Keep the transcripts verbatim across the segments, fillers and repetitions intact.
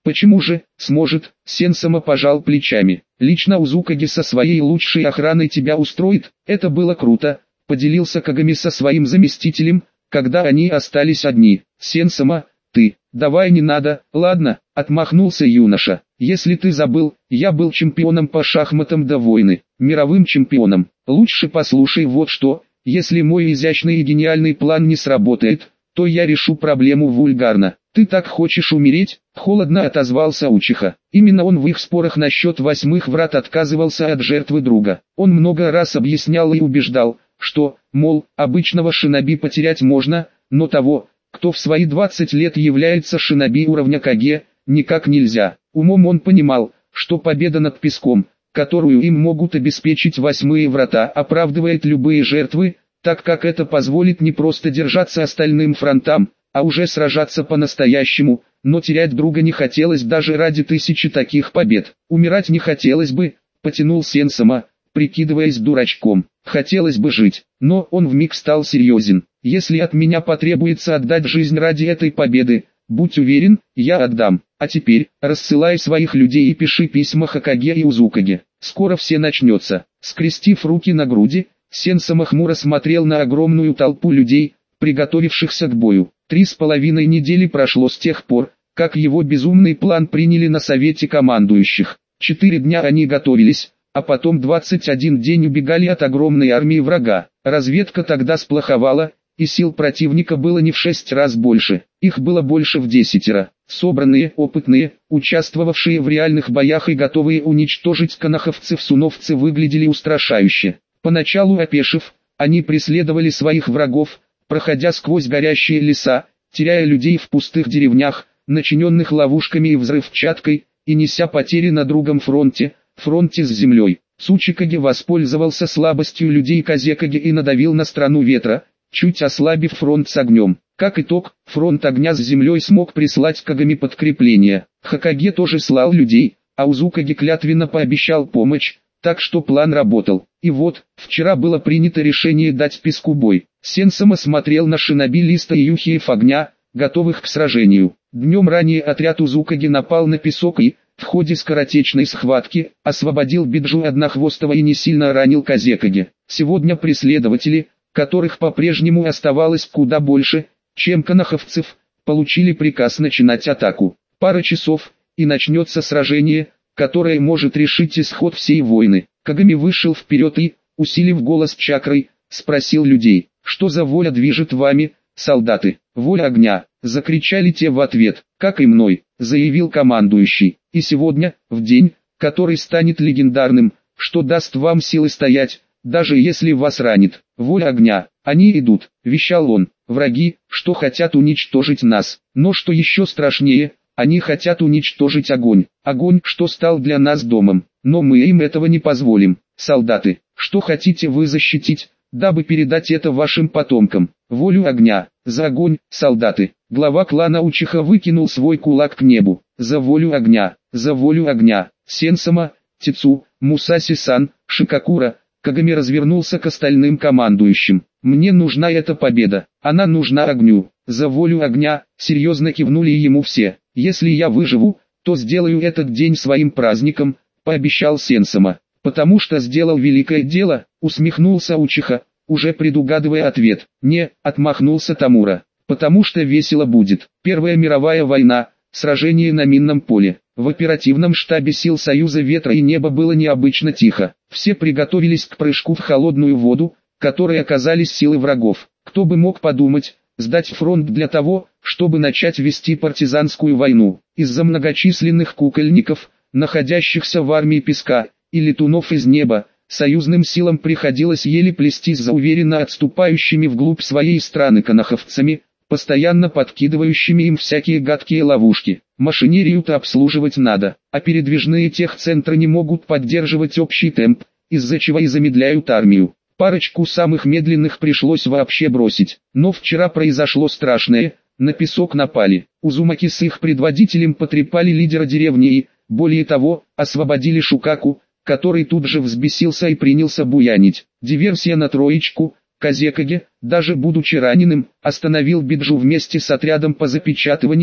Почему же, сможет, Сенсама пожал плечами. Лично Узукаги со своей лучшей охраной тебя устроит, это было круто, поделился Кагами со своим заместителем, когда они остались одни. Сенсама, ты, давай не надо, ладно, отмахнулся юноша. Если ты забыл, я был чемпионом по шахматам до войны, мировым чемпионом. Лучше послушай вот что, если мой изящный и гениальный план не сработает, то я решу проблему вульгарно. Ты так хочешь умереть? Холодно отозвался Учиха. Именно он в их спорах насчет восьмых врат отказывался от жертвы друга. Он много раз объяснял и убеждал, что, мол, обычного шиноби потерять можно, но того, кто в свои двадцать лет является шиноби уровня Каге, никак нельзя. Умом он понимал, что победа над Песком, которую им могут обеспечить восьмые врата, оправдывает любые жертвы, так как это позволит не просто держаться остальным фронтам, а уже сражаться по-настоящему, но терять друга не хотелось даже ради тысячи таких побед. Умирать не хотелось бы, потянул Сенсама, прикидываясь дурачком. Хотелось бы жить, но он вмиг стал серьезен. Если от меня потребуется отдать жизнь ради этой победы, будь уверен, я отдам. А теперь, рассылай своих людей и пиши письма Хокаге и Узукаге. Скоро все начнется. Скрестив руки на груди, Сенсама хмуро смотрел на огромную толпу людей, приготовившихся к бою. Три с половиной недели прошло с тех пор, как его безумный план приняли на совете командующих. Четыре дня они готовились, а потом двадцать один день убегали от огромной армии врага. Разведка тогда сплоховала, и сил противника было не в шесть раз больше, их было больше в десятеро. Собранные, опытные, участвовавшие в реальных боях и готовые уничтожить канаховцев-суновцы выглядели устрашающе. Поначалу опешив, они преследовали своих врагов, проходя сквозь горящие леса, теряя людей в пустых деревнях, начиненных ловушками и взрывчаткой, и неся потери на другом фронте, фронте с землей. Цучикаге воспользовался слабостью людей Казекаге и надавил на страну ветра, чуть ослабив фронт с огнем. Как итог, фронт огня с землей смог прислать Кагами подкрепление. Хокаге тоже слал людей, а Узукаге клятвенно пообещал помощь, так что план работал. И вот, вчера было принято решение дать Песку бой. Сенсама смотрел на шиноби Листа и Юхиев огня, готовых к сражению. Днем ранее отряд Узукаге напал на Песок и, в ходе скоротечной схватки, освободил Биджу Однохвостого и не сильно ранил Казекаге. Сегодня преследователи, которых по-прежнему оставалось куда больше, чем канаховцев, получили приказ начинать атаку. Пара часов, и начнется сражение, которое может решить исход всей войны. Кагами вышел вперед и, усилив голос чакрой, спросил людей, что за воля движет вами, солдаты? Воля огня, закричали те в ответ, как и мной, заявил командующий. И сегодня, в день, который станет легендарным, что даст вам силы стоять, даже если вас ранит. Воля огня, они идут, вещал он, враги, что хотят уничтожить нас, но что еще страшнее, они хотят уничтожить огонь, огонь, что стал для нас домом, но мы им этого не позволим. Солдаты, что хотите вы защитить, дабы передать это вашим потомкам? Волю огня, за огонь, солдаты. Глава клана Учиха выкинул свой кулак к небу, за волю огня, за волю огня. Сенсама, Тицу, Мусаси-сан, Шикакура. Кагами развернулся к остальным командующим. «Мне нужна эта победа, она нужна огню, за волю огня», серьезно кивнули ему все. «Если я выживу, то сделаю этот день своим праздником», пообещал Сенсама. «Потому что сделал великое дело», усмехнулся Учиха, уже предугадывая ответ. «Не», отмахнулся Тамура, «потому что весело будет». Первая мировая война, сражение на минном поле. В оперативном штабе сил Союза Ветра и Неба было необычно тихо. Все приготовились к прыжку в холодную воду, которой оказались силы врагов. Кто бы мог подумать, сдать фронт для того, чтобы начать вести партизанскую войну. Из-за многочисленных кукольников, находящихся в армии Песка, и летунов из неба, союзным силам приходилось еле плестись за уверенно отступающими вглубь своей страны канаховцами, постоянно подкидывающими им всякие гадкие ловушки. Машинерию-то обслуживать надо, а передвижные техцентры не могут поддерживать общий темп, из-за чего и замедляют армию. Парочку самых медленных пришлось вообще бросить. Но вчера произошло страшное, на Песок напали. Узумаки с их предводителем потрепали лидера деревни и, более того, освободили Шукаку, который тут же взбесился и принялся буянить. Диверсия на троечку. Казекаге, даже будучи раненым, остановил Биджу вместе с отрядом по запечатыванию,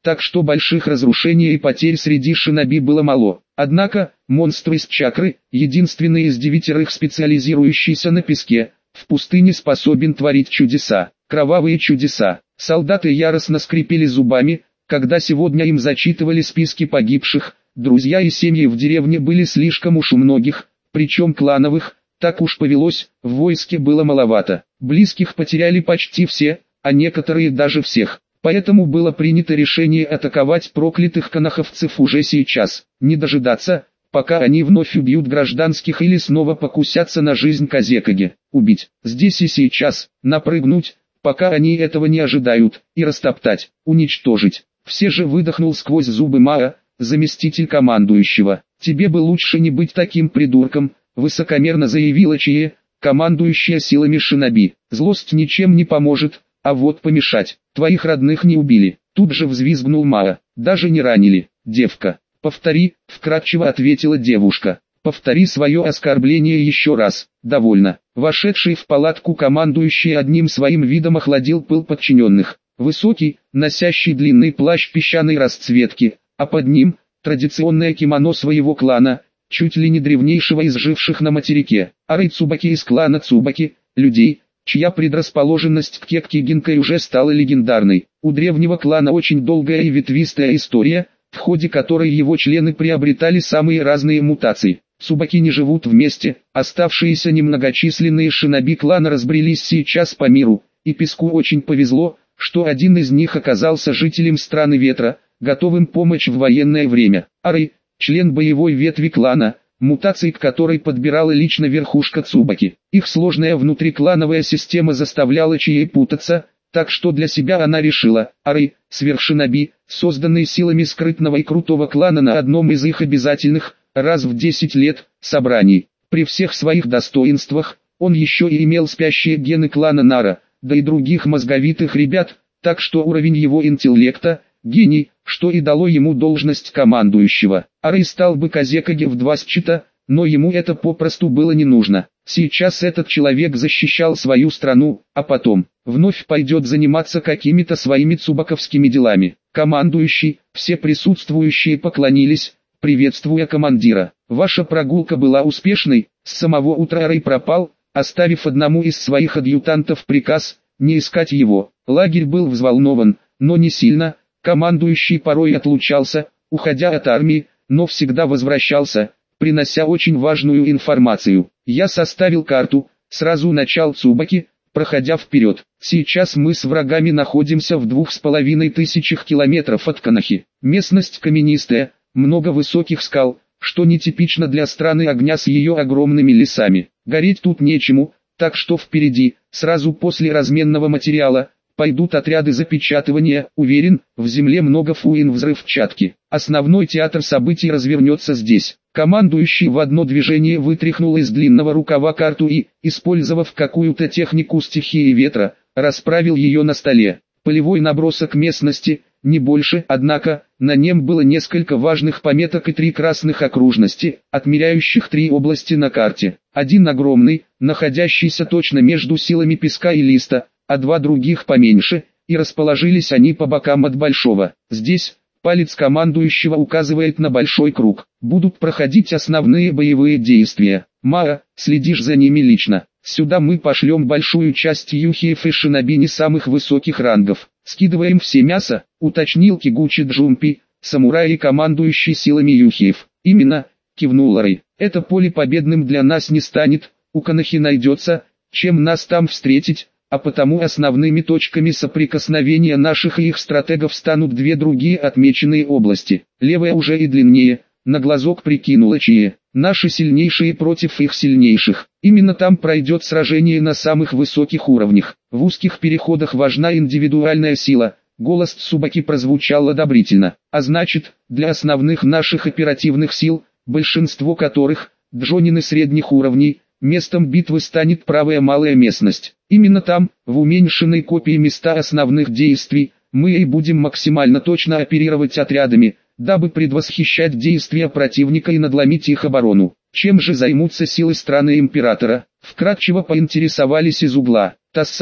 так что больших разрушений и потерь среди шиноби было мало. Однако, монстр из чакры, единственный из девятерых специализирующийся на песке, в пустыне способен творить чудеса, кровавые чудеса. Солдаты яростно скрипели зубами, когда сегодня им зачитывали списки погибших. Друзья и семьи в деревне были слишком уж у многих, причем клановых, так уж повелось, в войске было маловато. Близких потеряли почти все, а некоторые даже всех. Поэтому было принято решение атаковать проклятых канаховцев уже сейчас, не дожидаться, пока они вновь убьют гражданских или снова покусятся на жизнь Казекаги. Убить, здесь и сейчас, напрыгнуть, пока они этого не ожидают, и растоптать, уничтожить. Все же выдохнул сквозь зубы Маа, заместитель командующего. «Тебе бы лучше не быть таким придурком», высокомерно заявила Чие, командующая силами шиноби. «Злость ничем не поможет, а вот помешать. Твоих родных не убили». Тут же взвизгнул Маа. «Даже не ранили, девка». «Повтори», вкратчиво ответила девушка. «Повтори свое оскорбление еще раз». «Довольно». Вошедший в палатку командующий одним своим видом охладил пыл подчиненных. Высокий, носящий длинный плащ песчаной расцветки, а под ним традиционное кимоно своего клана, чуть ли не древнейшего из живших на материке. Арэй Цубаки из клана Цубаки, людей, чья предрасположенность к кекке гинкой уже стала легендарной. У древнего клана очень долгая и ветвистая история, в ходе которой его члены приобретали самые разные мутации. Цубаки не живут вместе, оставшиеся немногочисленные шиноби клана разбрелись сейчас по миру, и Песку очень повезло, что один из них оказался жителем страны ветра, готовым помочь в военное время. Арэй, член боевой ветви клана, мутации к которой подбирала лично верхушка Цубаки. Их сложная внутриклановая система заставляла Чией путаться, так что для себя она решила: Арэй, сверхшиноби, созданный силами скрытного и крутого клана на одном из их обязательных, раз в десять лет, собраний. При всех своих достоинствах, он еще и имел спящие гены клана Нара, да и других мозговитых ребят, так что уровень его интеллекта, гений, что и дало ему должность командующего. Арэй стал бы Казекаги в два счета, но ему это попросту было не нужно. Сейчас этот человек защищал свою страну, а потом, вновь пойдет заниматься какими-то своими цубаковскими делами. Командующий, все присутствующие поклонились, приветствуя командира. «Ваша прогулка была успешной?» С самого утра Арэй пропал, оставив одному из своих адъютантов приказ не искать его. Лагерь был взволнован, но не сильно. Командующий порой отлучался, уходя от армии, но всегда возвращался, принося очень важную информацию. «Я составил карту, сразу начал Цубаки, проходя вперед. Сейчас мы с врагами находимся в двух с половиной тысячах километров от Канахи. Местность каменистая, много высоких скал, что нетипично для страны огня с ее огромными лесами. Гореть тут нечему, так что впереди, сразу после разменного материала, пойдут отряды запечатывания. Уверен, в земле много фуин взрывчатки. Основной театр событий развернется здесь». Командующий в одно движение вытряхнул из длинного рукава карту и, использовав какую-то технику стихии ветра, расправил ее на столе. Полевой набросок местности, не больше, однако, на нем было несколько важных пометок и три красных окружности, отмеряющих три области на карте. Один огромный, находящийся точно между силами песка и листа, а два других поменьше, и расположились они по бокам от большого. Здесь, палец командующего указывает на большой круг, будут проходить основные боевые действия. Маа, следишь за ними лично. Сюда мы пошлем большую часть юхиев и шиноби не самых высоких рангов. Скидываем все мясо, уточнил Кигучи Джумпи, самурай и командующий силами юхиев. Именно, кивнул Арэй. Это поле победным для нас не станет, у Канахи найдется, чем нас там встретить, а потому основными точками соприкосновения наших и их стратегов станут две другие отмеченные области. Левая уже и длиннее, на глазок прикинула Чие. Наши сильнейшие против их сильнейших. Именно там пройдет сражение на самых высоких уровнях. В узких переходах важна индивидуальная сила. Голос Цубаки прозвучал одобрительно. А значит, для основных наших оперативных сил, большинство которых, джонины средних уровней, местом битвы станет правая малая местность. Именно там, в уменьшенной копии места основных действий, мы и будем максимально точно оперировать отрядами, дабы предвосхищать действия противника и надломить их оборону. Чем же займутся силы страны императора? Вкратчиво поинтересовались из угла. Тассан,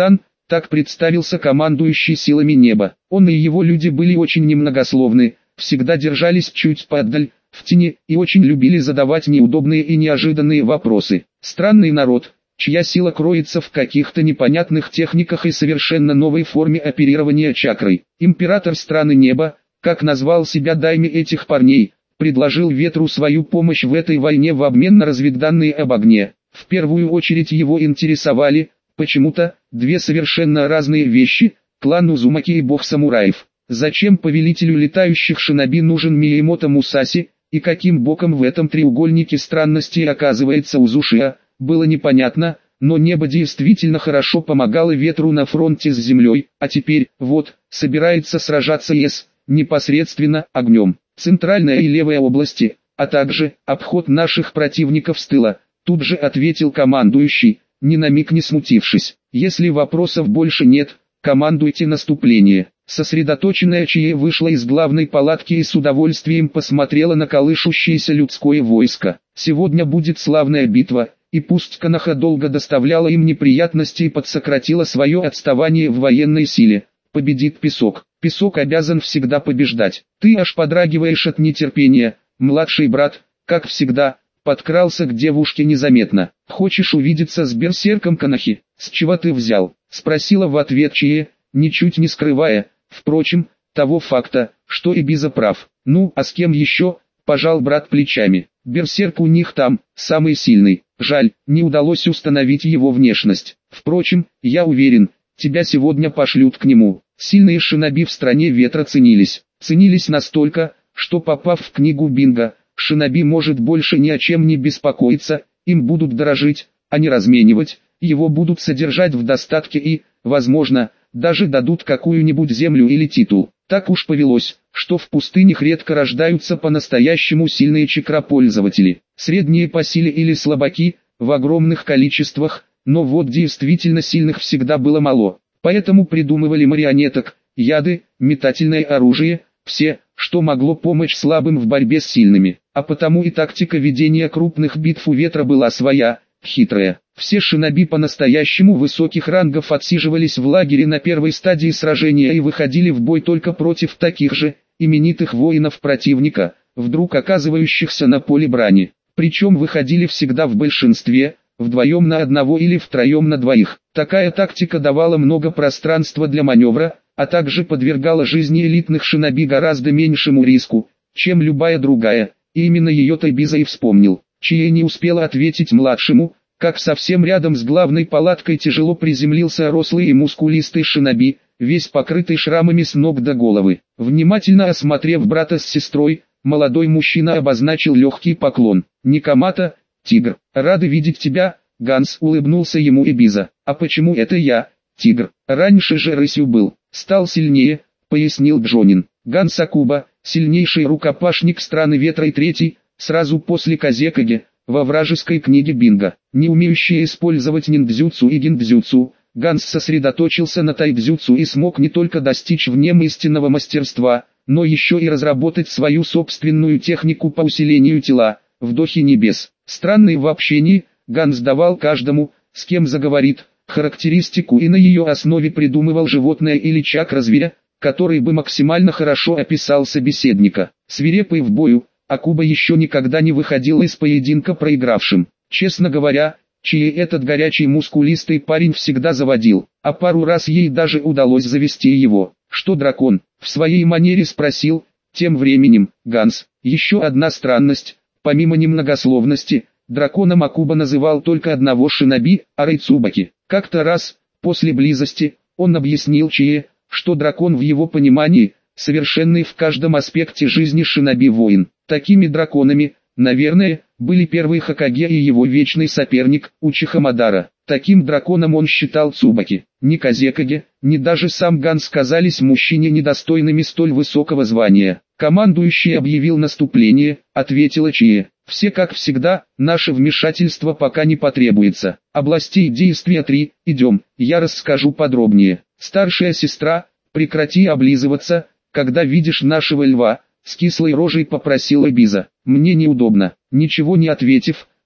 Так представился командующий силами неба. Он и его люди были очень немногословны, всегда держались чуть поотдаль, в тени, и очень любили задавать неудобные и неожиданные вопросы. Странный народ, чья сила кроется в каких-то непонятных техниках и совершенно новой форме оперирования чакрой. Император страны неба, как назвал себя дайми этих парней, предложил ветру свою помощь в этой войне в обмен на разведданные об огне. В первую очередь его интересовали, почему-то, две совершенно разные вещи: клан Узумаки и бог самураев. Зачем повелителю летающих шиноби нужен Миямото Мусаси, и каким боком в этом треугольнике странностей оказывается Узушия, было непонятно, но небо действительно хорошо помогало ветру на фронте с землей, а теперь, вот, собирается сражаться и с, непосредственно, огнем. Центральная и левая области, а также обход наших противников с тыла, тут же ответил командующий, ни на миг не смутившись. Если вопросов больше нет, командуйте наступление. Сосредоточенная Чие вышла из главной палатки и с удовольствием посмотрела на колышущееся людское войско. Сегодня будет славная битва, и пусть Коноха долго доставляла им неприятности и подсократила свое отставание в военной силе, победит Песок. Песок обязан всегда побеждать. Ты аж подрагиваешь от нетерпения, младший брат, как всегда, подкрался к девушке незаметно. Хочешь увидеться с берсерком Конохи? С чего ты взял? Спросила в ответ Чие, ничуть не скрывая, впрочем, того факта, что Эбиза прав. Ну, а с кем еще? Пожал брат плечами. Берсерк у них там, самый сильный. Жаль, не удалось установить его внешность. Впрочем, я уверен, тебя сегодня пошлют к нему. Сильные шиноби в стране ветра ценились. Ценились настолько, что, попав в книгу Бинго, шиноби может больше ни о чем не беспокоиться, им будут дорожить, а не разменивать, его будут содержать в достатке и, возможно, даже дадут какую-нибудь землю или титул. Так уж повелось, что в пустынях редко рождаются по-настоящему сильные чакропользователи. Средние по силе или слабаки, в огромных количествах, но вот действительно сильных всегда было мало. Поэтому придумывали марионеток, яды, метательное оружие, все, что могло помочь слабым в борьбе с сильными. А потому и тактика ведения крупных битв у ветра была своя, хитрая. Все шиноби по-настоящему высоких рангов отсиживались в лагере на первой стадии сражения и выходили в бой только против таких же, именитых воинов противника, вдруг оказывающихся на поле брани. Причем выходили всегда в большинстве, вдвоем на одного или втроем на двоих. Такая тактика давала много пространства для маневра, а также подвергала жизни элитных шиноби гораздо меньшему риску, чем любая другая, и именно ее-то Эбиза и вспомнил. Чие не успела ответить младшему, как совсем рядом с главной палаткой тяжело приземлился рослый и мускулистый шиноби, весь покрытый шрамами с ног до головы. Внимательно осмотрев брата с сестрой, молодой мужчина обозначил легкий поклон. «Никомата, тигр, рады видеть тебя», — Ганс улыбнулся ему Эбиза. «А почему это я, тигр? Раньше же рысью был, стал сильнее», — пояснил Джонин. Ганс Акуба, сильнейший рукопашник страны ветра и третий, сразу после Казекаге, во вражеской книге Бинго. Не умеющий использовать ниндзюцу и гиндзюцу, Ганс сосредоточился на тайдзюцу и смог не только достичь в нем истинного мастерства, но еще и разработать свою собственную технику по усилению тела, вдохи небес. Странный в общении, Ганс давал каждому, с кем заговорит, характеристику и на ее основе придумывал животное или чакра зверя, который бы максимально хорошо описал собеседника. Свирепый в бою, Акуба еще никогда не выходил из поединка проигравшим. Честно говоря, Чие этот горячий мускулистый парень всегда заводил, а пару раз ей даже удалось завести его. «Что дракон?» — в своей манере спросил, тем временем, Ганс. Еще одна странность, помимо немногословности, драконом Акуба называл только одного шиноби, Арайцубаки. Как-то раз, после близости, он объяснил Чие, что дракон в его понимании, совершенный в каждом аспекте жизни шиноби-воин. Такими драконами, наверное, были первый Хокаге и его вечный соперник, Учиха Мадара. Таким драконом он считал Цубаки. Ни Казекаге, ни даже сам Ганс казались мужчине недостойными столь высокого звания. Командующий объявил наступление, ответила Чие. Все как всегда, наше вмешательство пока не потребуется. Областей действия три, идем, я расскажу подробнее. Старшая сестра, прекрати облизываться, когда видишь нашего льва, с кислой рожей попросила Эбиза. Мне неудобно. Ничего не ответив,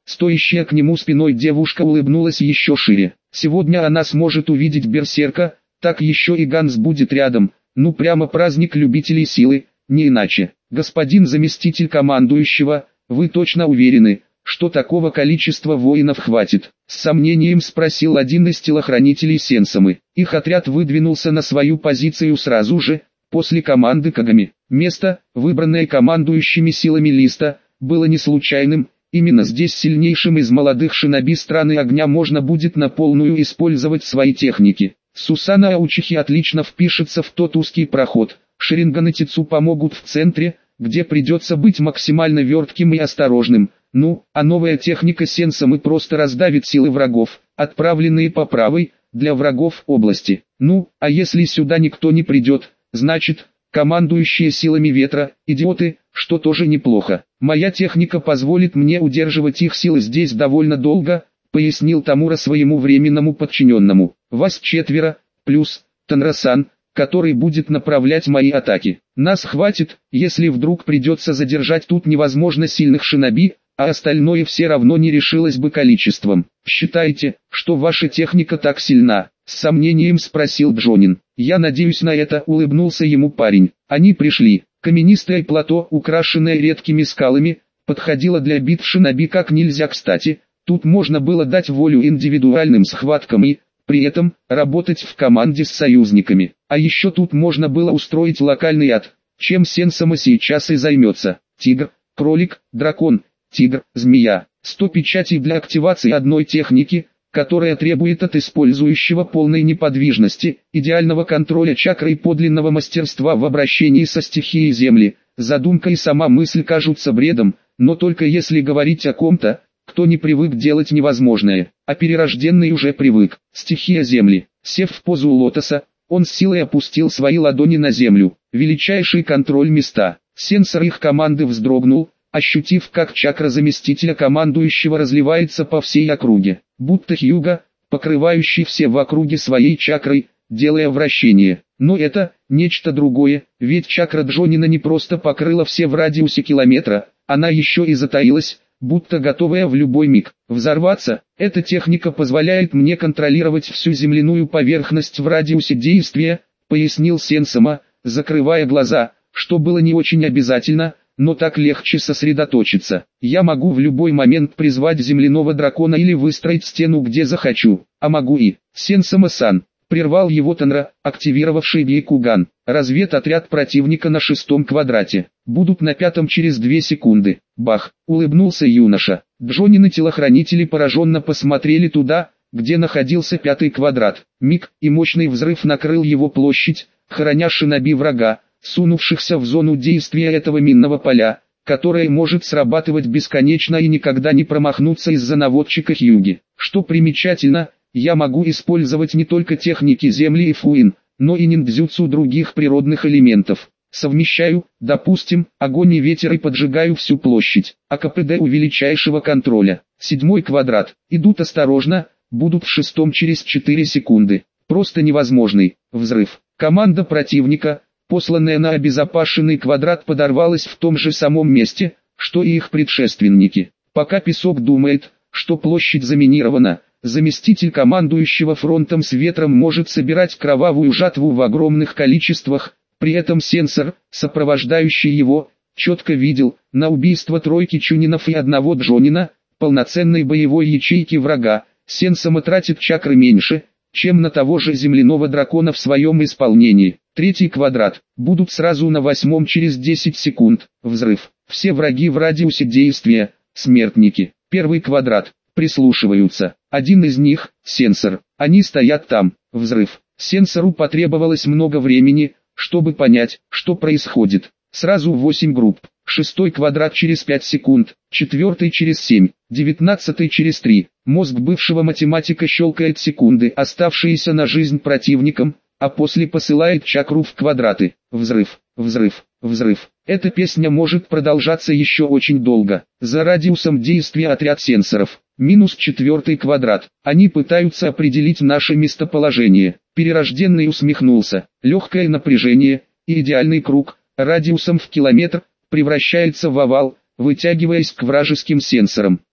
Стоящая к нему спиной девушка улыбнулась еще шире. Сегодня она сможет увидеть берсерка, так еще и Ганс будет рядом. Ну прямо праздник любителей силы, не иначе. Господин заместитель командующего, вы точно уверены, что такого количества воинов хватит? С сомнением спросил один из телохранителей Сенсомы. Их отряд выдвинулся на свою позицию сразу же, после команды Кагами. Место, выбранное командующими силами Листа, было не случайным. Именно здесь сильнейшим из молодых шиноби страны огня можно будет на полную использовать свои техники. Сусана Аучихи отлично впишется в тот узкий проход. Шеринган и Тицу помогут в центре, где придется быть максимально вертким и осторожным. Ну, а новая техника Сенсомы просто раздавит силы врагов, отправленные по правой, для врагов области. Ну, а если сюда никто не придет, значит, командующие силами ветра, идиоты, что тоже неплохо. Моя техника позволит мне удерживать их силы здесь довольно долго, пояснил Тамура своему временному подчиненному. Вас четверо, плюс Танрасан, который будет направлять мои атаки. Нас хватит, если вдруг придется задержать тут невозможно сильных шиноби, а остальное все равно не решилось бы количеством. Считаете, что ваша техника так сильна? С сомнением спросил Джонин. Я надеюсь на это, улыбнулся ему парень. Они пришли. Каменистое плато, украшенное редкими скалами, подходило для битв шиноби как нельзя кстати. Тут можно было дать волю индивидуальным схваткам и, при этом, работать в команде с союзниками. А еще тут можно было устроить локальный ад, чем Сенсома сейчас и займется. Тигр, кролик, дракон, тигр, змея. сто печатей для активации одной техники, которая требует от использующего полной неподвижности, идеального контроля чакры и подлинного мастерства в обращении со стихией земли. Задумка и сама мысль кажутся бредом, но только если говорить о ком-то, кто не привык делать невозможное, а перерожденный уже привык. Стихия земли. Сев в позу лотоса, он с силой опустил свои ладони на землю. Величайший контроль места. Сенсор их команды вздрогнул, ощутив, как чакра заместителя командующего разливается по всей округе. Будто Хьюга, покрывающий все в округе своей чакрой, делая вращение. Но это, нечто другое, ведь чакра Джонина не просто покрыла все в радиусе километра, она еще и затаилась, будто готовая в любой миг взорваться. Эта техника позволяет мне контролировать всю земляную поверхность в радиусе действия, пояснил Сенсома, закрывая глаза, что было не очень обязательно, но так легче сосредоточиться. Я могу в любой момент призвать земляного дракона или выстроить стену где захочу, а могу и... Сенсома-сан, прервал его Танра, активировавший Гейкуган. Разведотряд противника на шестом квадрате. Будут на пятом через две секунды. Бах, улыбнулся юноша. Джонин и телохранители пораженно посмотрели туда, где находился пятый квадрат. Миг, и мощный взрыв накрыл его площадь, храня шиноби врага, сунувшихся в зону действия этого минного поля, которое может срабатывать бесконечно и никогда не промахнуться из-за наводчика Хьюги. Что примечательно, я могу использовать не только техники земли и фуин, но и ниндзюцу других природных элементов. Совмещаю, допустим, огонь и ветер и поджигаю всю площадь. А КПД у величайшего контроля. Седьмой квадрат. Идут осторожно, будут в шестом через четыре секунды. Просто невозможный взрыв. Команда противника, посланная на обезопасенный квадрат, подорвалась в том же самом месте, что и их предшественники. Пока Песок думает, что площадь заминирована, заместитель командующего фронтом с ветром может собирать кровавую жатву в огромных количествах, при этом сенсор, сопровождающий его, четко видел, на убийство тройки Чунинов и одного Джонина, полноценной боевой ячейки врага, Сенсома тратит чакры меньше, чем на того же земляного дракона в своем исполнении. Третий квадрат. Будут сразу на восьмом через десять секунд. Взрыв. Все враги в радиусе действия, смертники. Первый квадрат. Прислушиваются. Один из них, сенсор. Они стоят там. Взрыв. Сенсору потребовалось много времени, чтобы понять, что происходит. Сразу восемь групп. Шестой квадрат через пять секунд, четвертый через семь, девятнадцатый через три. Мозг бывшего математика щелкает секунды, оставшиеся на жизнь противникам, а после посылает чакру в квадраты. Взрыв, взрыв, взрыв. Эта песня может продолжаться еще очень долго. За радиусом действия отряд сенсоров. Минус четвертый квадрат. Они пытаются определить наше местоположение. Перерожденный усмехнулся. Легкое напряжение и идеальный круг, радиусом в километр, превращается в овал, вытягиваясь к вражеским сенсорам.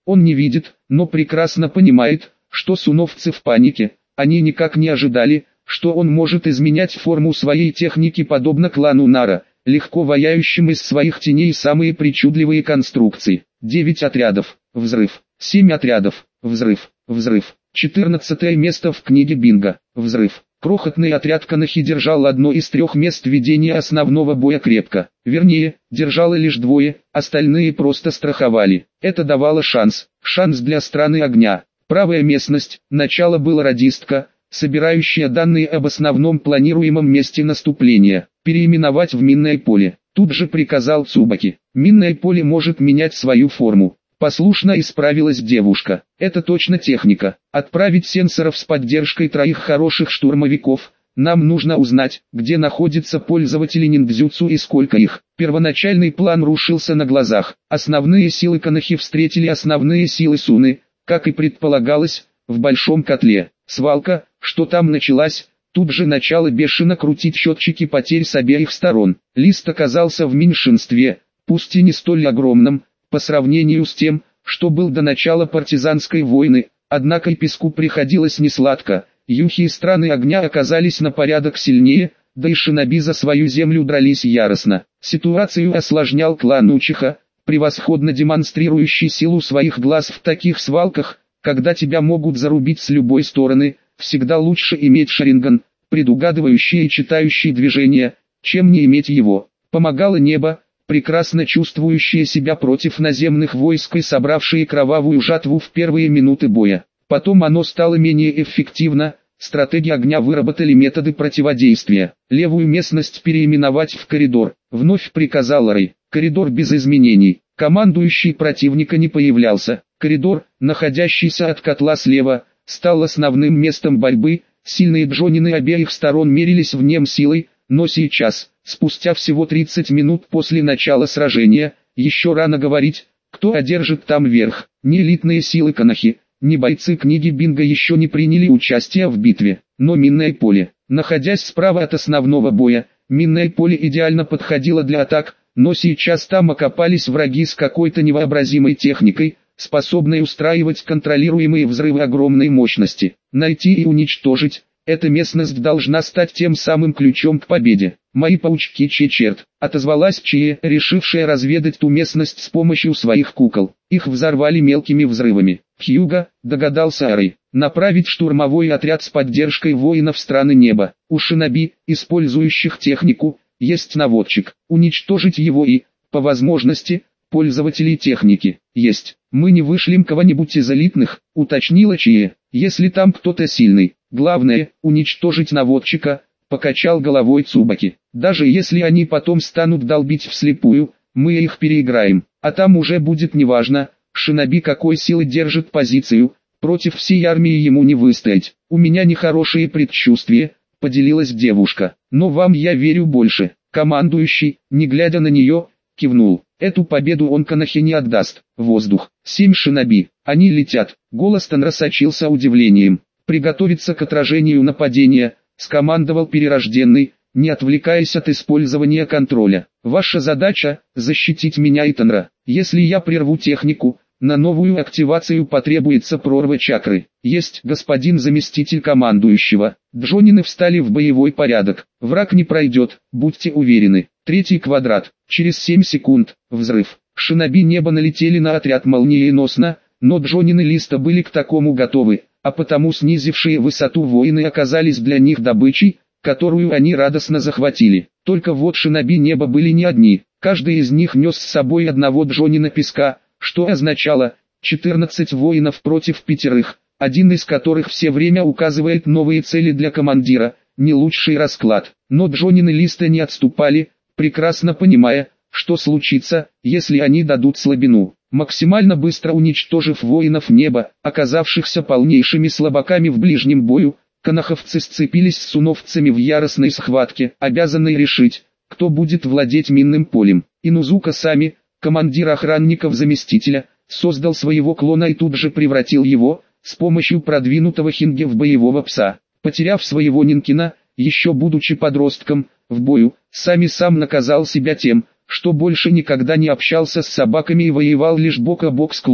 Он не видит, но прекрасно понимает, что суновцы в панике. Они никак не ожидали, что он может изменять форму своей техники подобно клану Нара, легко ваяющим из своих теней самые причудливые конструкции. Девять отрядов. Взрыв. Семь отрядов. Взрыв. Взрыв. Четырнадцатое место в книге Бинго. Взрыв. Крохотный отряд Канахи держал одно из трех мест ведения основного боя крепко. Вернее, держало лишь двое, остальные просто страховали. Это давало шанс. Шанс для страны огня. Правая местность. Начало было радистка, собирающая данные об основном планируемом месте наступления. Переименовать в минное поле. Тут же приказал Цубаки. Минное поле может менять свою форму. Послушно исправилась девушка. Это точно техника. Отправить сенсоров с поддержкой троих хороших штурмовиков. Нам нужно узнать, где находятся пользователи ниндзюцу и сколько их. Первоначальный план рушился на глазах. Основные силы Канахи встретили основные силы Суны, как и предполагалось, в большом котле. Свалка, что там началась, тут же начало бешено крутить счетчики потерь с обеих сторон. Лист оказался в меньшинстве, пусть и не столь огромном, по сравнению с тем, что был до начала партизанской войны, однако и песку приходилось несладко. Юхи и страны огня оказались на порядок сильнее, да и шиноби за свою землю дрались яростно. Ситуацию осложнял клан Учиха, превосходно демонстрирующий силу своих глаз в таких свалках, когда тебя могут зарубить с любой стороны. Всегда лучше иметь шаринган, предугадывающий и читающий движения, чем не иметь его. Помогало небо, прекрасно чувствующие себя против наземных войск и собравшие кровавую жатву в первые минуты боя. Потом оно стало менее эффективно, стратеги огня выработали методы противодействия. Левую местность переименовать в коридор, вновь приказал Рэй. Коридор без изменений. Командующий противника не появлялся. Коридор, находящийся от котла слева, стал основным местом борьбы. Сильные джонины обеих сторон мерились в нем силой, но сейчас, спустя всего тридцать минут после начала сражения, еще рано говорить, кто одержит там верх. Ни элитные силы Канахи, ни бойцы книги Бинго еще не приняли участие в битве, но минное поле, находясь справа от основного боя, минное поле идеально подходило для атак, но сейчас там окопались враги с какой-то невообразимой техникой, способной устраивать контролируемые взрывы огромной мощности. Найти и уничтожить. Эта местность должна стать тем самым ключом к победе. Мои паучки Чечерт, отозвалась Чие, решившая разведать ту местность с помощью своих кукол. Их взорвали мелкими взрывами. Хьюга, догадался Арэй, направить штурмовой отряд с поддержкой воинов страны неба. У шиноби, использующих технику, есть наводчик. Уничтожить его и, по возможности, пользователей техники. Есть. Мы не вышлем кого-нибудь из элитных, уточнила Чие. Если там кто-то сильный. Главное, уничтожить наводчика, покачал головой Цубаки. Даже если они потом станут долбить вслепую, мы их переиграем. А там уже будет неважно, шиноби какой силы держит позицию, против всей армии ему не выстоять. У меня нехорошие предчувствия, поделилась девушка. Но вам я верю больше. Командующий, не глядя на нее, кивнул. Эту победу он Канахи не отдаст. Воздух. Семь шиноби. Они летят. Голос Тан рассочился удивлением. Приготовиться к отражению нападения, скомандовал перерожденный, не отвлекаясь от использования контроля. Ваша задача – защитить меня и Танра. Если я прерву технику, на новую активацию потребуется прорва чакры. Есть, господин заместитель командующего. Джонины встали в боевой порядок. Враг не пройдет, будьте уверены. Третий квадрат. Через семь секунд. Взрыв. Шиноби неба налетели на отряд молниеносно, но Джонины Листа были к такому готовы, а потому снизившие высоту воины оказались для них добычей, которую они радостно захватили. Только вот шиноби неба были не одни, каждый из них нес с собой одного Джонина песка, что означало четырнадцать воинов против пятерых, один из которых все время указывает новые цели для командира, не лучший расклад. Но Джонины Листа не отступали, прекрасно понимая, что случится, если они дадут слабину. Максимально быстро уничтожив воинов неба, оказавшихся полнейшими слабаками в ближнем бою, канаховцы сцепились с суновцами в яростной схватке, обязанной решить, кто будет владеть минным полем. Инузука Сами, командир охранников заместителя, создал своего клона и тут же превратил его, с помощью продвинутого хинге в боевого пса. Потеряв своего Нинкина, еще будучи подростком, в бою, Сами сам наказал себя тем, что больше никогда не общался с собаками и воевал лишь бок о бок с клоном.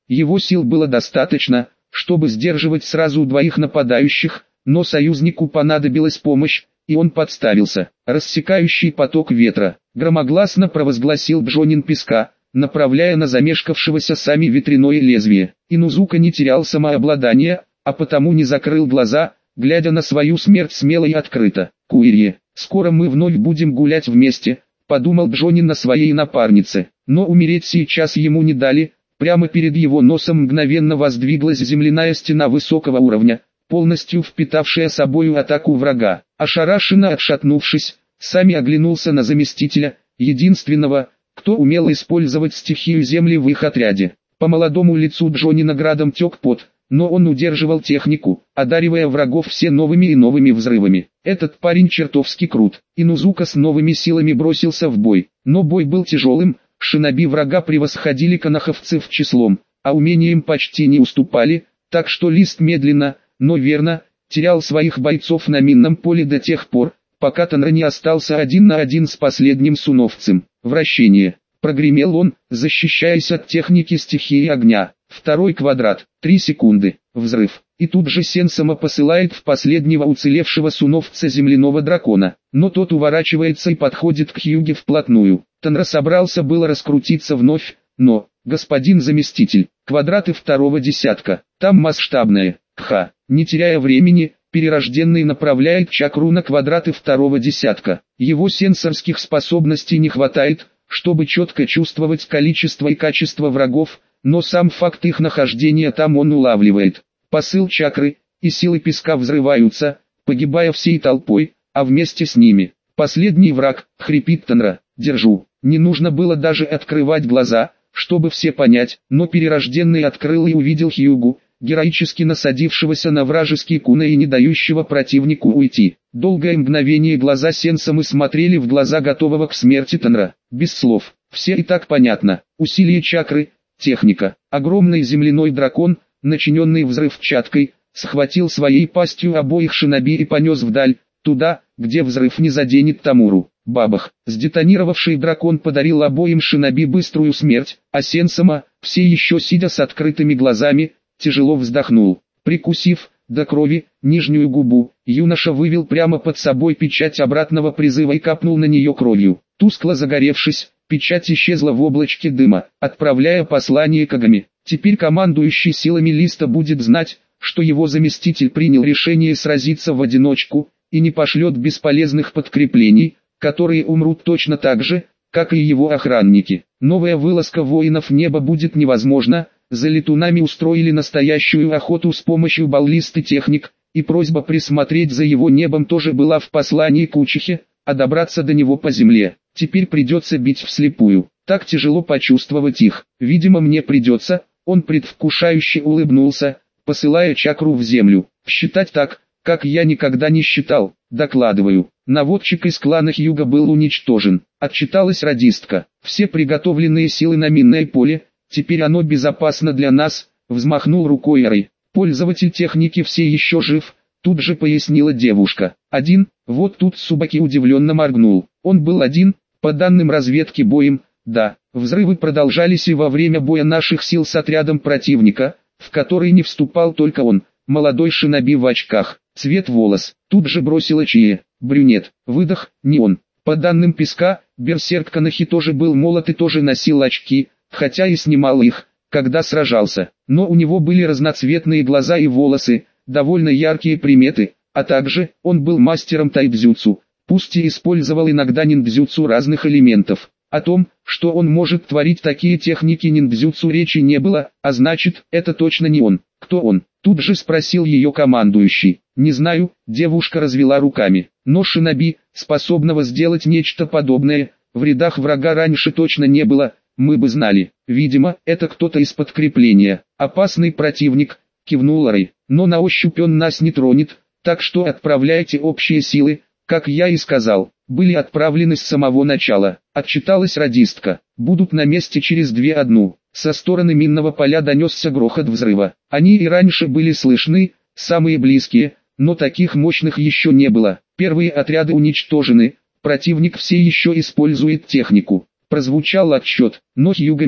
Его сил было достаточно, чтобы сдерживать сразу двоих нападающих, но союзнику понадобилась помощь, и он подставился. Рассекающий поток ветра, громогласно провозгласил Джонин песка, направляя на замешкавшегося сами ветряное лезвие. Инузука не терял самообладания, а потому не закрыл глаза, глядя на свою смерть смело и открыто. «Куирье, скоро мы вновь будем гулять вместе», — подумал Джонин о своей напарнице. Но умереть сейчас ему не дали. Прямо перед его носом мгновенно воздвиглась земляная стена высокого уровня, полностью впитавшая собою атаку врага. Ошарашенно отшатнувшись, Сами оглянулся на заместителя, единственного, кто умел использовать стихию земли в их отряде. По молодому лицу Джонина градом тек пот, но он удерживал технику, одаривая врагов все новыми и новыми взрывами. Этот парень чертовски крут. Инузука с новыми силами бросился в бой, но бой был тяжелым. Шиноби врага превосходили канаховцев числом, а умением почти не уступали, так что Лист медленно, но верно, терял своих бойцов на минном поле до тех пор, пока Танра не остался один на один с последним суновцем. Вращение. Прогремел он, защищаясь от техники стихии огня. Второй квадрат. Три секунды. Взрыв. И тут же Сенсама посылает в последнего уцелевшего суновца земляного дракона. Но тот уворачивается и подходит к Хьюге вплотную. Танра собрался было раскрутиться вновь, но, господин заместитель, квадраты второго десятка, там масштабное. Ха, не теряя времени, перерожденный направляет чакру на квадраты второго десятка. Его сенсорских способностей не хватает, чтобы четко чувствовать количество и качество врагов, но сам факт их нахождения там он улавливает. Посыл чакры, и силы песка взрываются, погибая всей толпой, а вместе с ними последний враг, хрипит Танра. Держу. Не нужно было даже открывать глаза, чтобы все понять, но перерожденный открыл и увидел Хьюгу, героически насадившегося на вражеский куна и не дающего противнику уйти. Долгое мгновение глаза Сенсамы смотрели в глаза готового к смерти Танра. Без слов, все и так понятно. Усилие чакры, техника. Огромный земляной дракон, начиненный взрывчаткой, схватил своей пастью обоих шиноби и понес вдаль, туда, где взрыв не заденет Тамуру. Бабах, сдетонировавший дракон подарил обоим шиноби быструю смерть, а Сенсама, все еще сидя с открытыми глазами, тяжело вздохнул. Прикусив, до крови, нижнюю губу, юноша вывел прямо под собой печать обратного призыва и капнул на нее кровью. Тускло загоревшись, печать исчезла в облачке дыма, отправляя послание Кагами. Теперь командующий силами Листа будет знать, что его заместитель принял решение сразиться в одиночку, и не пошлет бесполезных подкреплений, которые умрут точно так же, как и его охранники. Новая вылазка воинов неба будет невозможна. За летунами устроили настоящую охоту с помощью баллист и техник, и просьба присмотреть за его небом тоже была в послании к Учихе, а добраться до него по земле. Теперь придется бить вслепую. Так тяжело почувствовать их. Видимо, мне придется. Он предвкушающе улыбнулся, посылая чакру в землю. Считать так, как я никогда не считал. Докладываю. Наводчик из клана Хьюга был уничтожен. Отчиталась радистка. Все приготовленные силы на минное поле. Теперь оно безопасно для нас, взмахнул рукой Рэй. Пользователь техники все еще жив, тут же пояснила девушка. Один, вот тут Субаки удивленно моргнул. Он был один, по данным разведки боем, да. Взрывы продолжались и во время боя наших сил с отрядом противника, в который не вступал только он, молодой шиноби в очках. Цвет волос, тут же бросила Чие. Брюнет, выдох, не он. По данным песка, берсерк Канахи тоже был молод и тоже носил очки, хотя и снимал их, когда сражался, но у него были разноцветные глаза и волосы, довольно яркие приметы, а также, он был мастером тайцзюцу, пусть и использовал иногда ниндзюцу разных элементов. О том, что он может творить такие техники ниндзюцу речи не было, а значит, это точно не он. Кто он? Тут же спросил ее командующий. Не знаю, девушка развела руками, но шиноби, способного сделать нечто подобное, в рядах врага раньше точно не было. Мы бы знали. Видимо, это кто-то из подкрепления. Опасный противник, кивнул Рэй. Но на ощупь он нас не тронет, так что отправляйте общие силы, как я и сказал. Были отправлены с самого начала. Отчиталась радистка. Будут на месте через две одну. Со стороны минного поля донесся грохот взрыва. Они и раньше были слышны, самые близкие, но таких мощных еще не было. Первые отряды уничтожены, противник все еще использует технику. Прозвучал отсчет, но Хьюго мертв.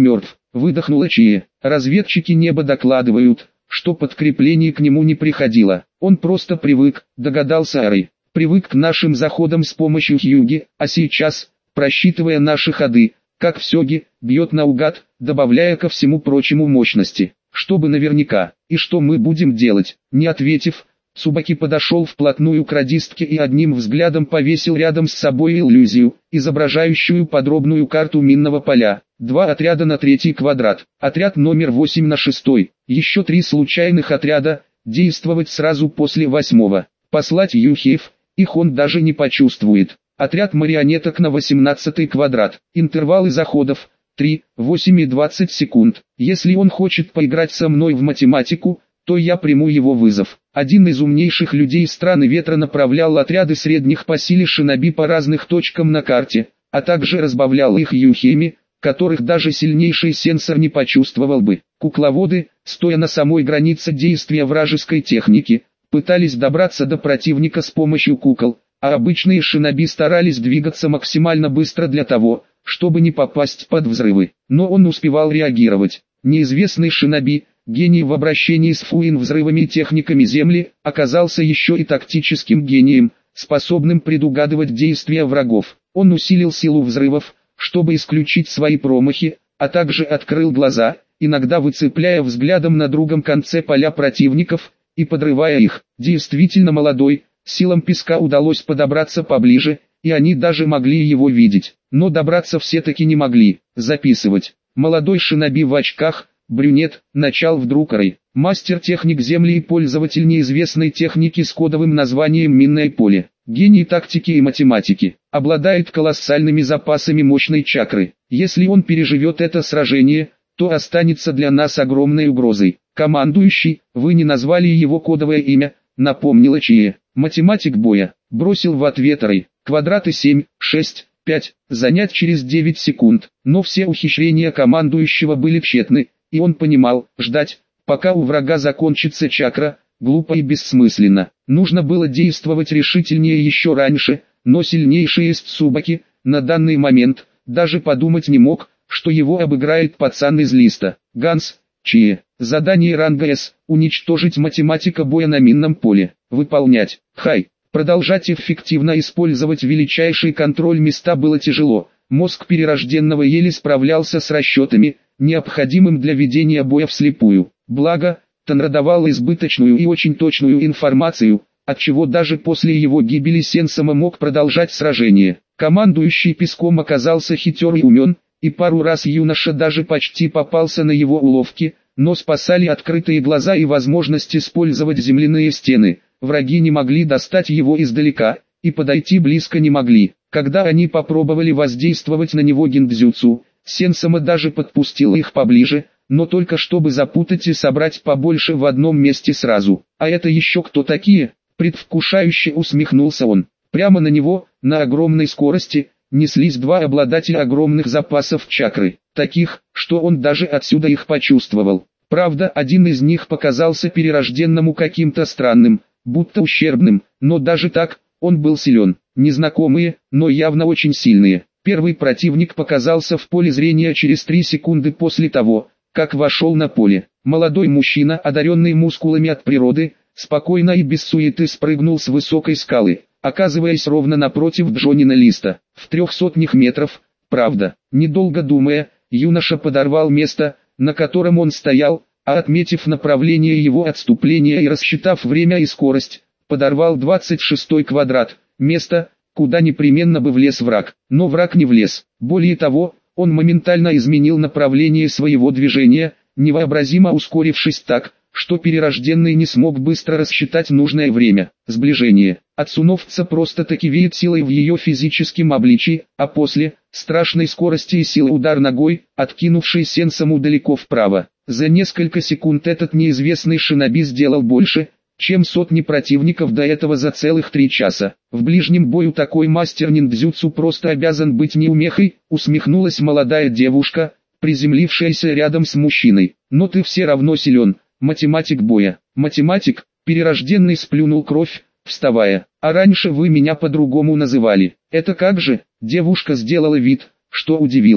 выдохнула Чия. Разведчики неба докладывают, что подкрепление к нему не приходило. Он просто привык, догадался Ари. Привык к нашим заходам с помощью Хьюги, а сейчас, просчитывая наши ходы, как в Сёге, бьет наугад, добавляя ко всему прочему мощности. Чтобы наверняка. И что мы будем делать? Не ответив, Цубаки подошел вплотную к радистке и одним взглядом повесил рядом с собой иллюзию, изображающую подробную карту минного поля. Два отряда на третий квадрат. Отряд номер восемь на шестой. Еще три случайных отряда, действовать сразу после восьмого. Послать Юхиев, их он даже не почувствует. Отряд марионеток на восемнадцатый квадрат. Интервалы заходов три, восемь и двадцать секунд. Если он хочет поиграть со мной в математику, то я приму его вызов. Один из умнейших людей страны ветра направлял отряды средних по силе шиноби по разных точкам на карте, а также разбавлял их юхиями, которых даже сильнейший сенсор не почувствовал бы. Кукловоды, стоя на самой границе действия вражеской техники, пытались добраться до противника с помощью кукол, а обычные шиноби старались двигаться максимально быстро для того, чтобы не попасть под взрывы. Но он успевал реагировать. Неизвестный шиноби, гений в обращении с фуин взрывами и техниками Земли, оказался еще и тактическим гением, способным предугадывать действия врагов. Он усилил силу взрывов, чтобы исключить свои промахи, а также открыл глаза, иногда выцепляя взглядом на другом конце поля противников и подрывая их. Действительно молодой, силам песка удалось подобраться поближе, и они даже могли его видеть. Но добраться все-таки не могли. Записывать. Молодой шиноби в очках, брюнет, начал вдруг Рэй. Мастер-техник Земли и пользователь неизвестной техники с кодовым названием «Минное поле». Гений тактики и математики. Обладает колоссальными запасами мощной чакры. Если он переживет это сражение, то останется для нас огромной угрозой. Командующий, вы не назвали его кодовое имя, напомнила Чия. Математик боя. Бросил в ответ Рэй. Квадраты семь, шесть, пять, занять через девять секунд. Но все ухищрения командующего были тщетны, и он понимал, ждать, пока у врага закончится чакра, глупо и бессмысленно. Нужно было действовать решительнее еще раньше, но сильнейший из Цубаки, на данный момент, даже подумать не мог, что его обыграет пацан из листа. Ганс, Чия. Задание ранга С. Уничтожить математика боя на минном поле. Выполнять. Хай. Продолжать эффективно использовать величайший контроль места было тяжело. Мозг перерожденного еле справлялся с расчетами, необходимым для ведения боя вслепую. Благо, Танра давал избыточную и очень точную информацию, отчего даже после его гибели Сенсома мог продолжать сражение. Командующий песком оказался хитер и умен, и пару раз юноша даже почти попался на его уловки, но спасали открытые глаза и возможность использовать земляные стены. Враги не могли достать его издалека, и подойти близко не могли. Когда они попробовали воздействовать на него гиндзюцу, Сенсома даже подпустил их поближе, но только чтобы запутать и собрать побольше в одном месте сразу. А это еще кто такие? Предвкушающе усмехнулся он. Прямо на него, на огромной скорости, неслись два обладателя огромных запасов чакры, таких, что он даже отсюда их почувствовал. Правда, один из них показался перерожденному каким-то странным, будто ущербным, но даже так, он был силен. Незнакомые, но явно очень сильные. Первый противник показался в поле зрения через три секунды после того, как вошел на поле. Молодой мужчина, одаренный мускулами от природы, спокойно и без суеты спрыгнул с высокой скалы, оказываясь ровно напротив Джонина Листа. В трех сотнях метров, правда. Недолго думая, юноша подорвал место, на котором он стоял, а отметив направление его отступления и рассчитав время и скорость, подорвал двадцать шестой квадрат, место, куда непременно бы влез враг. Но враг не влез. Более того, он моментально изменил направление своего движения, невообразимо ускорившись так, что перерожденный не смог быстро рассчитать нужное время. Сближение. От суновца просто-таки веет силой в ее физическом обличии, а после, страшной скорости и силы удар ногой, откинувший Сенсому далеко вправо. За несколько секунд этот неизвестный шиноби сделал больше, чем сотни противников до этого за целых три часа. В ближнем бою такой мастер ниндзюцу просто обязан быть неумехой, усмехнулась молодая девушка, приземлившаяся рядом с мужчиной. Но ты все равно силен, математик боя. Математик, перерожденный сплюнул кровь, вставая. А раньше вы меня по-другому называли. Это как же? Девушка сделала вид, что удивилась.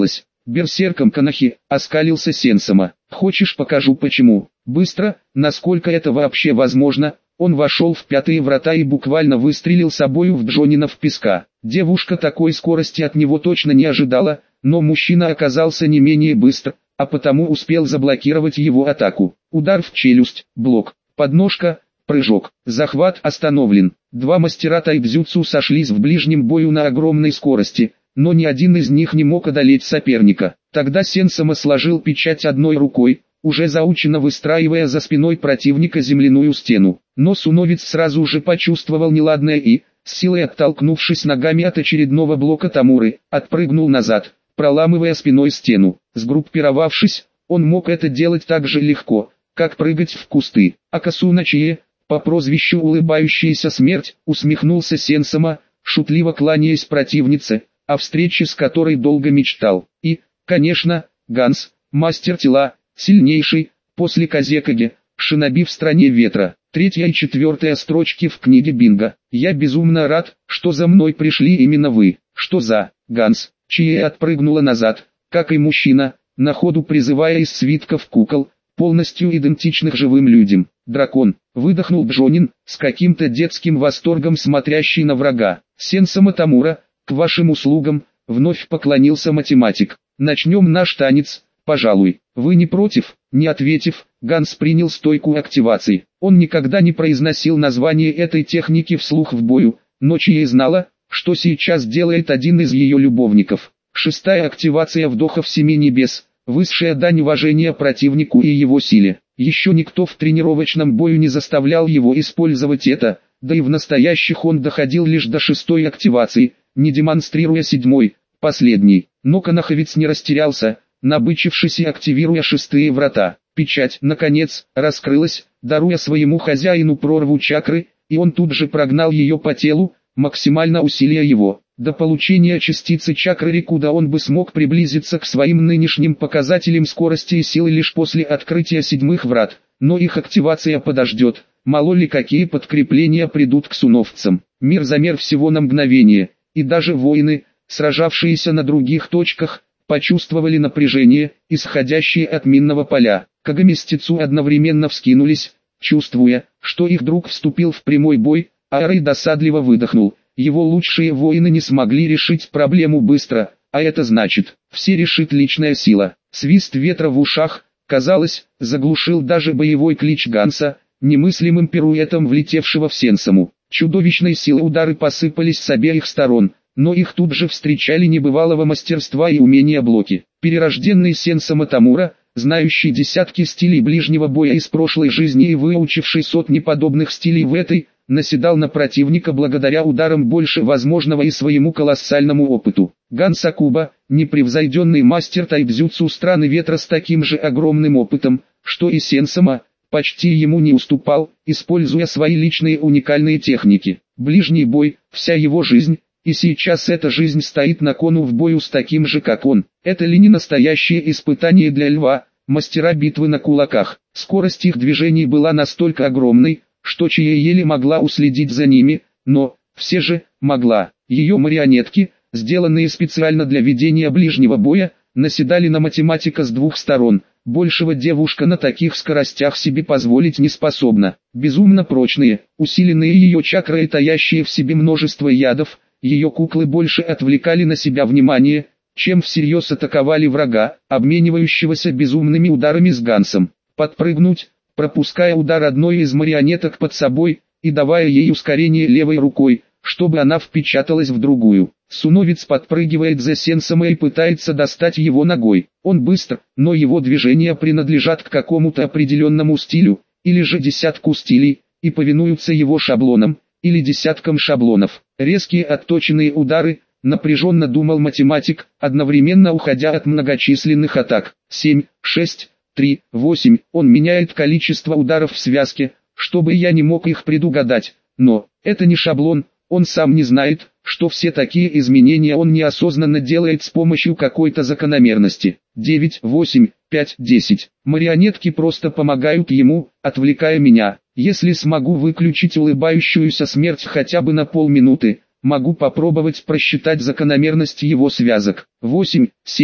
Берсерком Канахи, оскалился Сенсома. Хочешь, покажу почему? Быстро, насколько это вообще возможно, он вошел в пятые врата и буквально выстрелил собою в Джонина в песка. Девушка такой скорости от него точно не ожидала, но мужчина оказался не менее быстр, а потому успел заблокировать его атаку. Удар в челюсть, блок, подножка, прыжок, захват остановлен. Два мастера тайцзюцу сошлись в ближнем бою на огромной скорости, но ни один из них не мог одолеть соперника. Тогда Сенсома сложил печать одной рукой, уже заученно выстраивая за спиной противника земляную стену. Но суновец сразу же почувствовал неладное и, с силой оттолкнувшись ногами от очередного блока Тамуры, отпрыгнул назад, проламывая спиной стену. Сгруппировавшись, он мог это делать так же легко, как прыгать в кусты. Акасуна Чие, по прозвищу улыбающаяся смерть, усмехнулся Сенсома, шутливо кланяясь противнице, о встрече с которой долго мечтал. И, конечно, Ганс, мастер тела, сильнейший, после Казекаге, шиноби в стране ветра. Третья и четвертая строчки в книге Бинго. Я безумно рад, что за мной пришли именно вы. Что за, Ганс, Чие отпрыгнула назад, как и мужчина, на ходу призывая из свитков кукол, полностью идентичных живым людям. Дракон, выдохнул Джонин, с каким-то детским восторгом смотрящий на врага. Сенсома Тамура, к вашим услугам, вновь поклонился математик. Начнем наш танец, пожалуй. Вы не против? Не ответив, Ганс принял стойку активации. Он никогда не произносил название этой техники вслух в бою, но Чие знала, что сейчас делает один из ее любовников. Шестая активация вдохов семи небес, высшая дань уважения противнику и его силе. Еще никто в тренировочном бою не заставлял его использовать это, да и в настоящих он доходил лишь до шестой активации, не демонстрируя седьмой, последний. Но Канаховец не растерялся, набычившись и активируя шестые врата. Печать, наконец, раскрылась, даруя своему хозяину прорву чакры, и он тут же прогнал ее по телу, максимально усиливая его. До получения частицы чакры Рикуда он бы смог приблизиться к своим нынешним показателям скорости и силы лишь после открытия седьмых врат, но их активация подождет, мало ли какие подкрепления придут к суновцам. Мир замер всего на мгновение, и даже воины, сражавшиеся на других точках, почувствовали напряжение, исходящее от минного поля. Кагами с Тицу одновременно вскинулись, чувствуя, что их друг вступил в прямой бой, а Арэй досадливо выдохнул. Его лучшие воины не смогли решить проблему быстро, а это значит, все решит личная сила. Свист ветра в ушах, казалось, заглушил даже боевой клич Ганса, немыслимым пируэтом влетевшего в Сенсому. Чудовищной силы удары посыпались с обеих сторон, но их тут же встречали небывалого мастерства и умения блоки. Перерожденный Сенсома Тамура, знающий десятки стилей ближнего боя из прошлой жизни и выучивший сотни подобных стилей в этой, наседал на противника благодаря ударам больше возможного и своему колоссальному опыту. Ганс Акуба, непревзойденный мастер тайцзюцу страны ветра с таким же огромным опытом, что и Сенсома, почти ему не уступал, используя свои личные уникальные техники. Ближний бой, вся его жизнь, и сейчас эта жизнь стоит на кону в бою с таким же как он. Это ли не настоящее испытание для льва, мастера битвы на кулаках? Скорость их движений была настолько огромной, что Чие еле могла уследить за ними, но, все же, могла. Ее марионетки, сделанные специально для ведения ближнего боя, наседали на математика с двух сторон. Большего девушка на таких скоростях себе позволить не способна. Безумно прочные, усиленные ее чакрой и таящие в себе множество ядов, ее куклы больше отвлекали на себя внимание, чем всерьез атаковали врага, обменивающегося безумными ударами с Гансом. Подпрыгнуть, пропуская удар одной из марионеток под собой, и давая ей ускорение левой рукой, чтобы она впечаталась в другую. Суновец подпрыгивает за Сенсома и пытается достать его ногой. Он быстр, но его движения принадлежат к какому-то определенному стилю, или же десятку стилей, и повинуются его шаблонам, или десяткам шаблонов. Резкие отточенные удары, напряженно думал математик, одновременно уходя от многочисленных атак. семь, шесть, три, восемь. Он меняет количество ударов в связке, чтобы я не мог их предугадать. Но, это не шаблон, он сам не знает, что все такие изменения он неосознанно делает с помощью какой-то закономерности. девять, восемь, пять, десять. Марионетки просто помогают ему, отвлекая меня. Если смогу выключить улыбающуюся смерть хотя бы на полминуты, могу попробовать просчитать закономерность его связок. восемь, семь,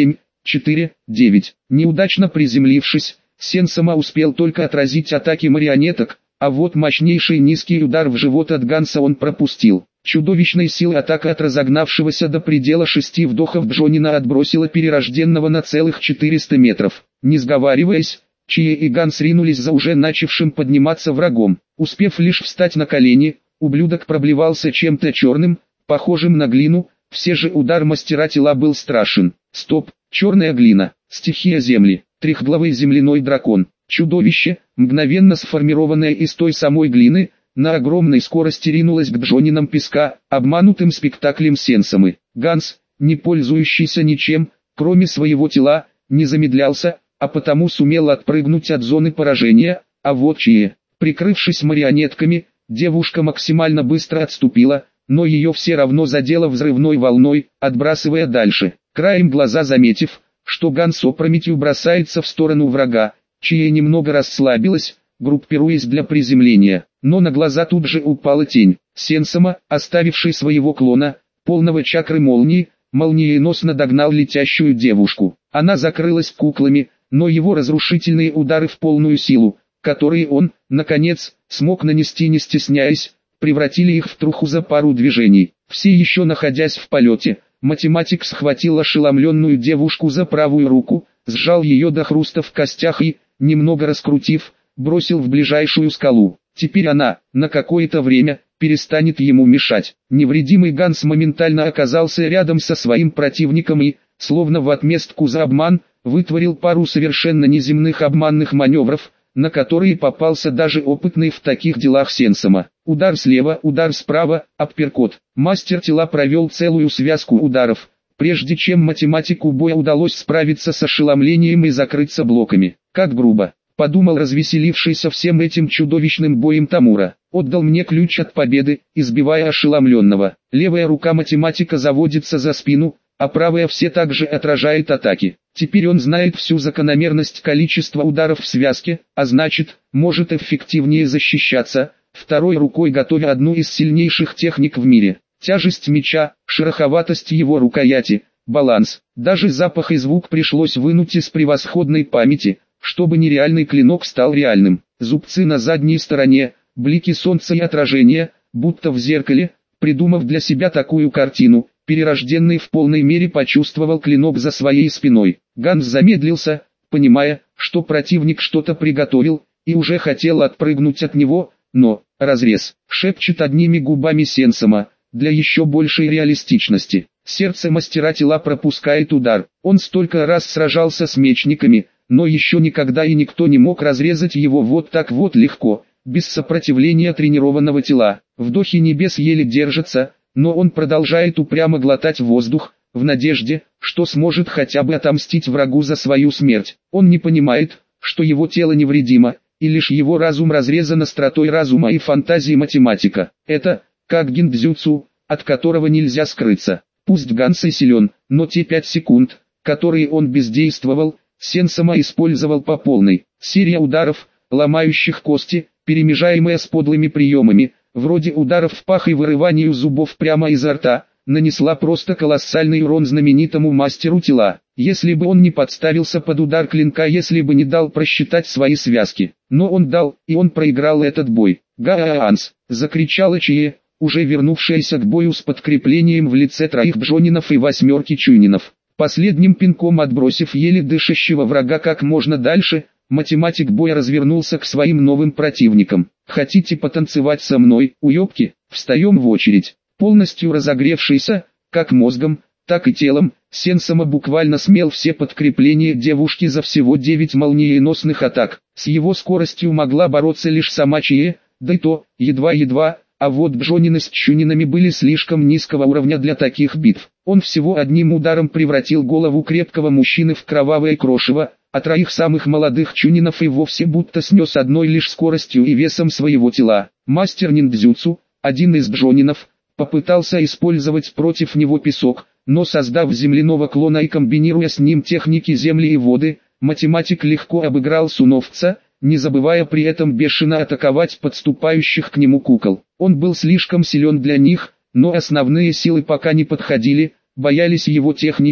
четыре, девять. Неудачно приземлившись, Сенсома успел только отразить атаки марионеток, а вот мощнейший низкий удар в живот от Ганса он пропустил. Чудовищной силы атака от разогнавшегося до предела шести вдохов Джонина отбросила перерожденного на целых четыреста метров. Не сговариваясь, Чие и Ганс ринулись за уже начавшим подниматься врагом. Успев лишь встать на колени, ублюдок проблевался чем-то черным, похожим на глину, все же удар мастера тела был страшен. Стоп, черная глина, стихия земли, трехглавый земляной дракон, чудовище, мгновенно сформированное из той самой глины, на огромной скорости ринулась к Джонинам песка, обманутым спектаклем Сенсомы. Ганс, не пользующийся ничем, кроме своего тела, не замедлялся, а потому сумел отпрыгнуть от зоны поражения, а вот Чие, прикрывшись марионетками, девушка максимально быстро отступила, но ее все равно задело взрывной волной, отбрасывая дальше. Краем глаза заметив, что Ганс опрометью бросается в сторону врага, Чие немного расслабилась, группируясь для приземления, но на глаза тут же упала тень. Сенсома, оставивший своего клона, полного чакры молнии, молниеносно догнал летящую девушку. Она закрылась куклами, но его разрушительные удары в полную силу, которые он, наконец, смог нанести не стесняясь, превратили их в труху за пару движений. Все еще находясь в полете, математик схватил ошеломленную девушку за правую руку, сжал ее до хруста в костях и, немного раскрутив, бросил в ближайшую скалу. Теперь она, на какое-то время, перестанет ему мешать. Невредимый Ганс моментально оказался рядом со своим противником и, словно в отместку за обман, вытворил пару совершенно неземных обманных маневров, на которые попался даже опытный в таких делах Сенсома. Удар слева, удар справа, апперкот. Мастер тела провел целую связку ударов, прежде чем математику боя удалось справиться с ошеломлением и закрыться блоками. Как грубо, подумал развеселившийся всем этим чудовищным боем Тамура. Отдал мне ключ от победы, избивая ошеломленного. Левая рука математика заводится за спину, а правая все так же отражает атаки. Теперь он знает всю закономерность количества ударов в связке, а значит, может эффективнее защищаться, второй рукой готовя одну из сильнейших техник в мире. Тяжесть меча, шероховатость его рукояти, баланс. Даже запах и звук пришлось вынуть из превосходной памяти, чтобы нереальный клинок стал реальным. Зубцы на задней стороне, блики солнца и отражения, будто в зеркале. Придумав для себя такую картину, перерожденный в полной мере почувствовал клинок за своей спиной. Ганс замедлился, понимая, что противник что-то приготовил, и уже хотел отпрыгнуть от него, но, разрез, шепчет одними губами Сенсома, для еще большей реалистичности. Сердце мастера тела пропускает удар. Он столько раз сражался с мечниками, но еще никогда и никто не мог разрезать его вот так вот легко, без сопротивления тренированного тела. Вдохи небес еле держатся, но он продолжает упрямо глотать воздух, в надежде, что сможет хотя бы отомстить врагу за свою смерть. Он не понимает, что его тело невредимо, и лишь его разум разрезан остротой разума и фантазии математика. Это, как гиндзюцу, от которого нельзя скрыться. Пусть Ганс и силен, но те пять секунд, которые он бездействовал, Сенсома использовал по полной. Серия ударов, ломающих кости, перемежаемая с подлыми приемами, вроде ударов в пах и вырыванию зубов прямо изо рта, нанесла просто колоссальный урон знаменитому мастеру тела. Если бы он не подставился под удар клинка, если бы не дал просчитать свои связки. Но он дал, и он проиграл этот бой. «Гаанс!» — закричала Чие, уже вернувшаяся к бою с подкреплением в лице троих Джонинов и восьмерки Чунинов. Последним пинком отбросив еле дышащего врага как можно дальше, математик боя развернулся к своим новым противникам. «Хотите потанцевать со мной, уёбки? Встаем в очередь». Полностью разогревшийся, как мозгом, так и телом, Сенсома буквально смел все подкрепления девушки за всего девять молниеносных атак. С его скоростью могла бороться лишь сама Чие, да и то, едва-едва, а вот Джонины с Чунинами были слишком низкого уровня для таких битв. Он всего одним ударом превратил голову крепкого мужчины в кровавое крошево, а троих самых молодых Чунинов и вовсе будто снес одной лишь скоростью и весом своего тела. Мастер ниндзюцу, один из Джонинов, попытался использовать против него песок, но создав земляного клона и комбинируя с ним техники земли и воды, математик легко обыграл суновца, не забывая при этом бешено атаковать подступающих к нему кукол. Он был слишком силен для них, но основные силы пока не подходили, боялись его техники,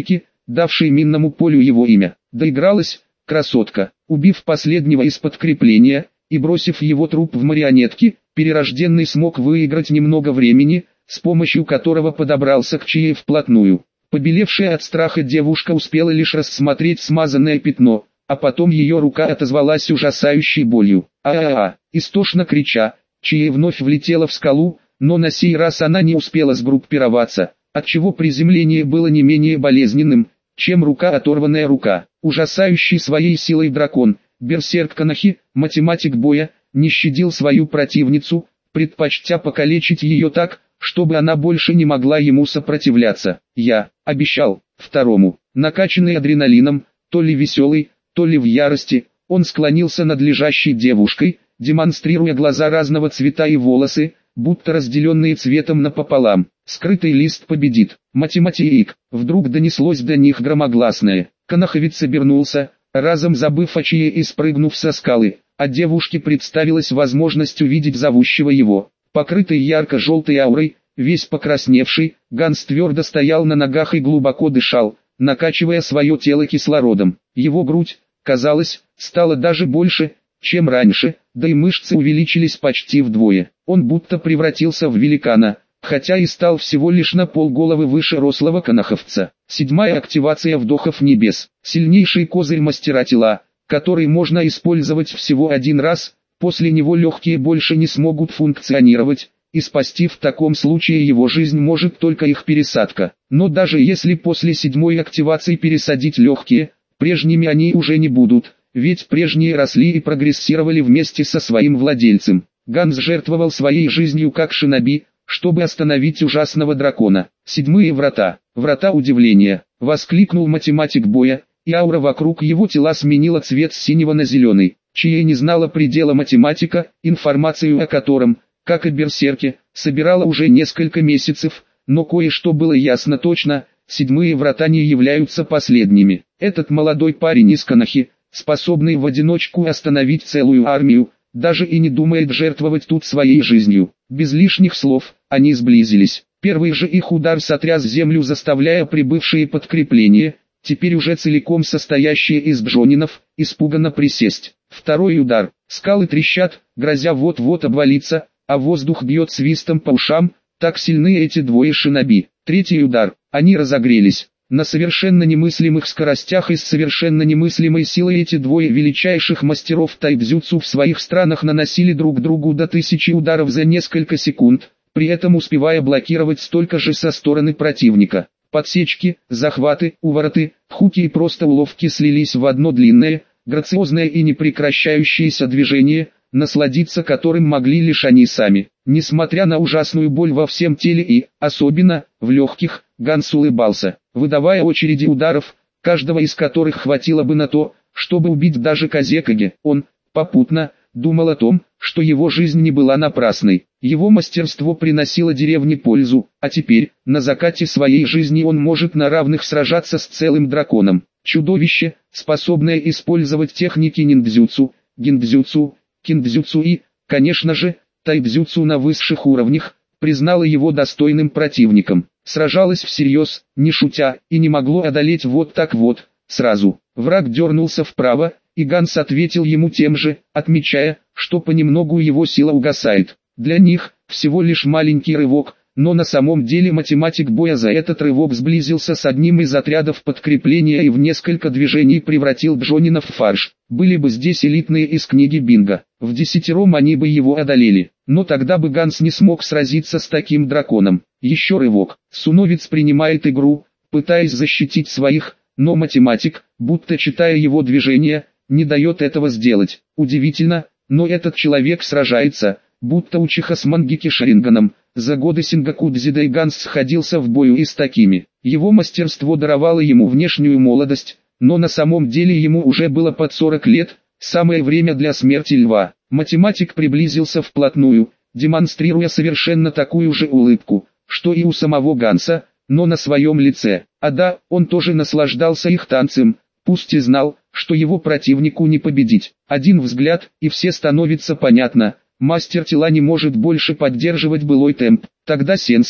давшей минному полю его имя. Доигралась, красотка, убив последнего из подкрепления и бросив его труп в марионетки, перерожденный смог выиграть немного времени, с помощью которого подобрался к Чие вплотную. Побелевшая от страха девушка успела лишь рассмотреть смазанное пятно, а потом ее рука отозвалась ужасающей болью. А-а-а, истошно крича, Чие вновь влетела в скалу, но на сей раз она не успела сгруппироваться, отчего приземление было не менее болезненным, чем рука оторванная рука. Ужасающий своей силой дракон, берсерк Канахи, математик боя, не щадил свою противницу, предпочтя покалечить ее так, чтобы она больше не могла ему сопротивляться. Я обещал второму, накачанный адреналином, то ли веселый, то ли в ярости, он склонился над лежащей девушкой, демонстрируя глаза разного цвета и волосы, будто разделенные цветом напополам. Скрытый лист победит. Математик. Вдруг донеслось до них громогласное. Канаховец обернулся, разом забыв о Чие и спрыгнув со скалы, а девушке представилась возможность увидеть зовущего его. Покрытый ярко-желтой аурой, весь покрасневший, Ганс твердо стоял на ногах и глубоко дышал, накачивая свое тело кислородом. Его грудь, казалось, стала даже больше, чем раньше, да и мышцы увеличились почти вдвое. Он будто превратился в великана, хотя и стал всего лишь на полголовы выше рослого канаховца. Седьмая активация вдохов небес. Сильнейший козырь мастера тела, который можно использовать всего один раз, после него легкие больше не смогут функционировать, и спасти в таком случае его жизнь может только их пересадка. Но даже если после седьмой активации пересадить легкие, прежними они уже не будут, ведь прежние росли и прогрессировали вместе со своим владельцем. Ганс жертвовал своей жизнью как шиноби, чтобы остановить ужасного дракона. Седьмые врата. Врата удивления. Воскликнул математик боя, и аура вокруг его тела сменила цвет с синего на зеленый. Чие не знала предела математика, информацию о котором, как и берсерке, собирала уже несколько месяцев, но кое-что было ясно точно, седьмые врата не являются последними. Этот молодой парень из Канахи, способный в одиночку остановить целую армию, даже и не думает жертвовать тут своей жизнью. Без лишних слов, они сблизились. Первый же их удар сотряс землю, заставляя прибывшие подкрепления, теперь уже целиком состоящие из джонинов, испуганно присесть. Второй удар. Скалы трещат, грозя вот-вот обвалиться, а воздух бьет свистом по ушам, так сильны эти двое шиноби. Третий удар. Они разогрелись. На совершенно немыслимых скоростях и с совершенно немыслимой силой эти двое величайших мастеров тайцзюцу в своих странах наносили друг другу до тысячи ударов за несколько секунд, при этом успевая блокировать столько же со стороны противника. Подсечки, захваты, увороты, хуки и просто уловки слились в одно длинное, грациозное и непрекращающееся движение, насладиться которым могли лишь они сами. Несмотря на ужасную боль во всем теле и, особенно, в легких, Ганс улыбался, выдавая очереди ударов, каждого из которых хватило бы на то, чтобы убить даже Казекаге. Он, попутно, думал о том, что его жизнь не была напрасной. Его мастерство приносило деревне пользу, а теперь, на закате своей жизни он может на равных сражаться с целым драконом. Чудовище, способное использовать техники ниндзюцу, гиндзюцу, киндзюцу и, конечно же, тайцзюцу на высших уровнях, признало его достойным противником. Сражалось всерьез, не шутя, и не могло одолеть вот так вот, сразу. Враг дернулся вправо, и Ганс ответил ему тем же, отмечая, что понемногу его сила угасает. Для них, всего лишь маленький рывок, но на самом деле математик боя за этот рывок сблизился с одним из отрядов подкрепления и в несколько движений превратил джонинов в фарш. Были бы здесь элитные из книги Бинго, в десятером они бы его одолели, но тогда бы Ганс не смог сразиться с таким драконом. Еще рывок. Суновец принимает игру, пытаясь защитить своих, но математик, будто читая его движения, не дает этого сделать. Удивительно, но этот человек сражается, будто учиха с Мангеки Шаринганом. За годы Сингаку Дзидэй Ганс сходился в бою и с такими. Его мастерство даровало ему внешнюю молодость, но на самом деле ему уже было под сорок лет, самое время для смерти льва. Математик приблизился вплотную, демонстрируя совершенно такую же улыбку, что и у самого Ганса, но на своем лице. А да, он тоже наслаждался их танцем, пусть и знал, что его противнику не победить. Один взгляд, и все становится понятно. Мастер тела не может больше поддерживать былой темп. Тогда Сенсама,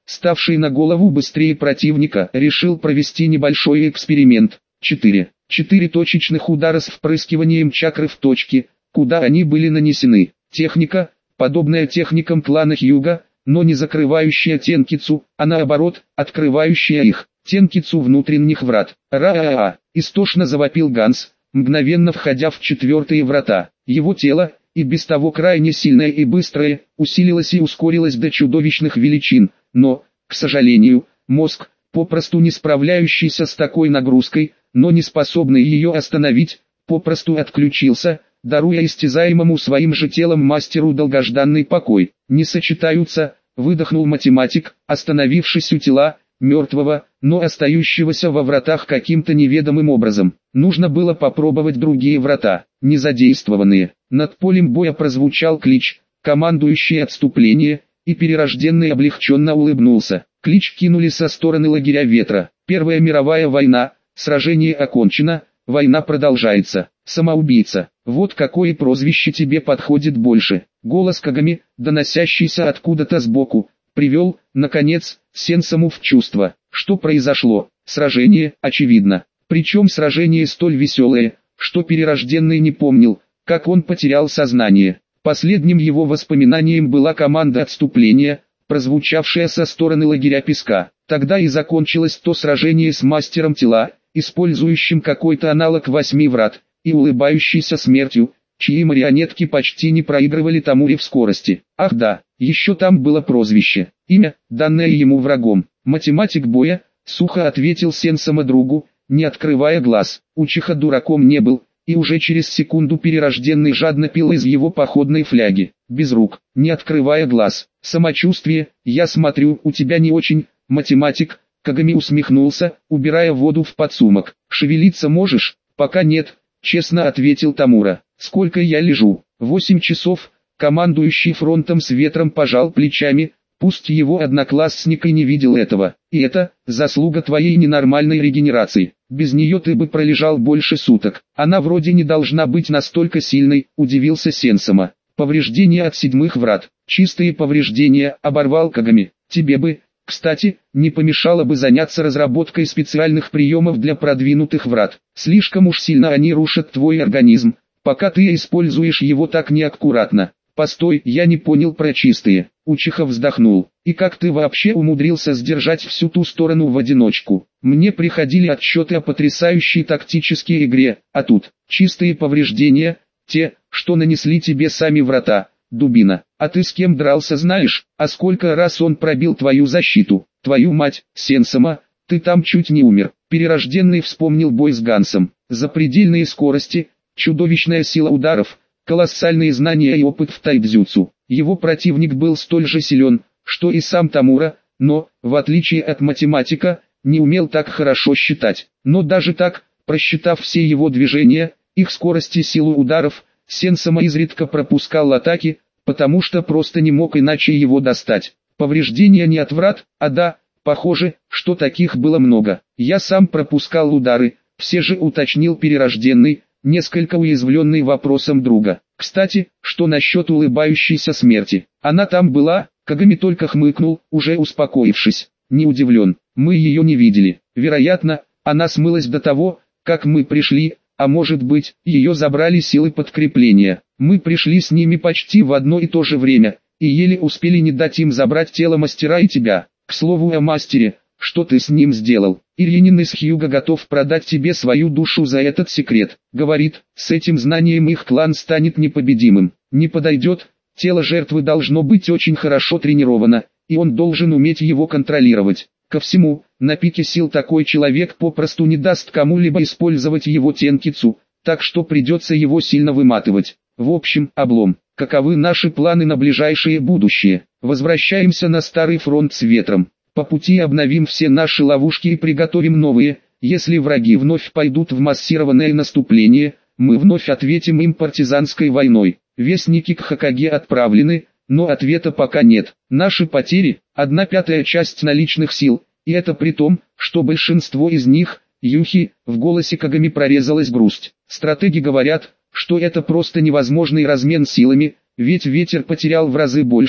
ставший на голову быстрее противника, решил провести небольшой эксперимент. четыре. Четыре точечных удара с впрыскиванием чакры в точки, куда они были нанесены. Техника, подобная техникам клана Хьюга, но не закрывающая Тенкицу, а наоборот, открывающая их, Тенкицу внутренних врат. Ра-а-а! Истошно завопил Ганс, мгновенно входя в четвертые врата. Его тело, и без того крайне сильное и быстрое, усилилось и ускорилось до чудовищных величин, но, к сожалению, мозг, попросту не справляющийся с такой нагрузкой, но не способный ее остановить, попросту отключился, даруя истязаемому своим же телом мастеру долгожданный покой. «Не сочетаются», — выдохнул математик, остановившись у тела, мертвого, но остающегося во вратах каким-то неведомым образом. Нужно было попробовать другие врата, не задействованные. Над полем боя прозвучал клич, командующий отступление, и перерожденный облегченно улыбнулся. Клич кинули со стороны лагеря ветра. Первая мировая война, сражение окончено, война продолжается. Самоубийца, вот какое прозвище тебе подходит больше. Голос Кагами, доносящийся откуда-то сбоку, привел, наконец, Сенсаму в чувство. Что произошло? Сражение, очевидно. Причем сражение столь веселое, что перерожденный не помнил, как он потерял сознание. Последним его воспоминанием была команда отступления, прозвучавшая со стороны лагеря песка. Тогда и закончилось то сражение с мастером тела, использующим какой-то аналог восьми врат, и улыбающийся смертью, чьи марионетки почти не проигрывали Тамуре в скорости. Ах да, еще там было прозвище, имя, данное ему врагом. Математик боя, сухо ответил Сенсама другу, не открывая глаз. Учиха дураком не был, и уже через секунду перерожденный жадно пил из его походной фляги, без рук, не открывая глаз. Самочувствие, я смотрю, у тебя не очень. Математик, Кагами усмехнулся, убирая воду в подсумок. Шевелиться можешь? Пока нет, честно ответил Тамура. Сколько я лежу? Восемь часов. Командующий фронтом с ветром пожал плечами, пусть его одноклассник и не видел этого. И это, заслуга твоей ненормальной регенерации. Без нее ты бы пролежал больше суток. Она вроде не должна быть настолько сильной, удивился Сенсама. Повреждения от седьмых врат. Чистые повреждения, оборвал Кагами. Тебе бы, кстати, не помешало бы заняться разработкой специальных приемов для продвинутых врат. Слишком уж сильно они рушат твой организм, пока ты используешь его так неаккуратно. Постой, я не понял про чистые. Учиха вздохнул. И как ты вообще умудрился сдержать всю ту сторону в одиночку? Мне приходили отчеты о потрясающей тактической игре, а тут чистые повреждения, те, что нанесли тебе сами врата. Дубина, а ты с кем дрался знаешь? А сколько раз он пробил твою защиту? Твою мать, Сенсама, ты там чуть не умер. Перерожденный вспомнил бой с Гансом. Запредельные скорости, чудовищная сила ударов, колоссальные знания и опыт в тайцзюцу. Его противник был столь же силен, что и сам Тамура, но, в отличие от математика, не умел так хорошо считать. Но даже так, просчитав все его движения, их скорость и силу ударов, Сенсама изредка пропускал атаки, потому что просто не мог иначе его достать. Повреждения не от врат, а да, похоже, что таких было много. Я сам пропускал удары, все же уточнил перерожденный, несколько уязвленный вопросом друга. Кстати, что насчет улыбающейся смерти? Она там была? Кагами только хмыкнул, уже успокоившись. Не удивлен, мы ее не видели. Вероятно, она смылась до того, как мы пришли. А может быть, ее забрали силы подкрепления. Мы пришли с ними почти в одно и то же время, и еле успели не дать им забрать тело мастера и тебя. К слову о мастере, что ты с ним сделал? Иринин из Хьюга готов продать тебе свою душу за этот секрет. Говорит, с этим знанием их клан станет непобедимым. Не подойдет, тело жертвы должно быть очень хорошо тренировано, и он должен уметь его контролировать. Ко всему, на пике сил такой человек попросту не даст кому-либо использовать его тенкицу, так что придется его сильно выматывать. В общем, облом. Каковы наши планы на ближайшее будущее? Возвращаемся на старый фронт с ветром. По пути обновим все наши ловушки и приготовим новые. Если враги вновь пойдут в массированное наступление, мы вновь ответим им партизанской войной. Вестники к Хокаге отправлены, но ответа пока нет. Наши потери – одна пятая часть наличных сил, и это при том, что большинство из них – юхи, в голосе Кагами прорезалась грусть. Стратеги говорят, что это просто невозможный размен силами, ведь ветер потерял в разы больше,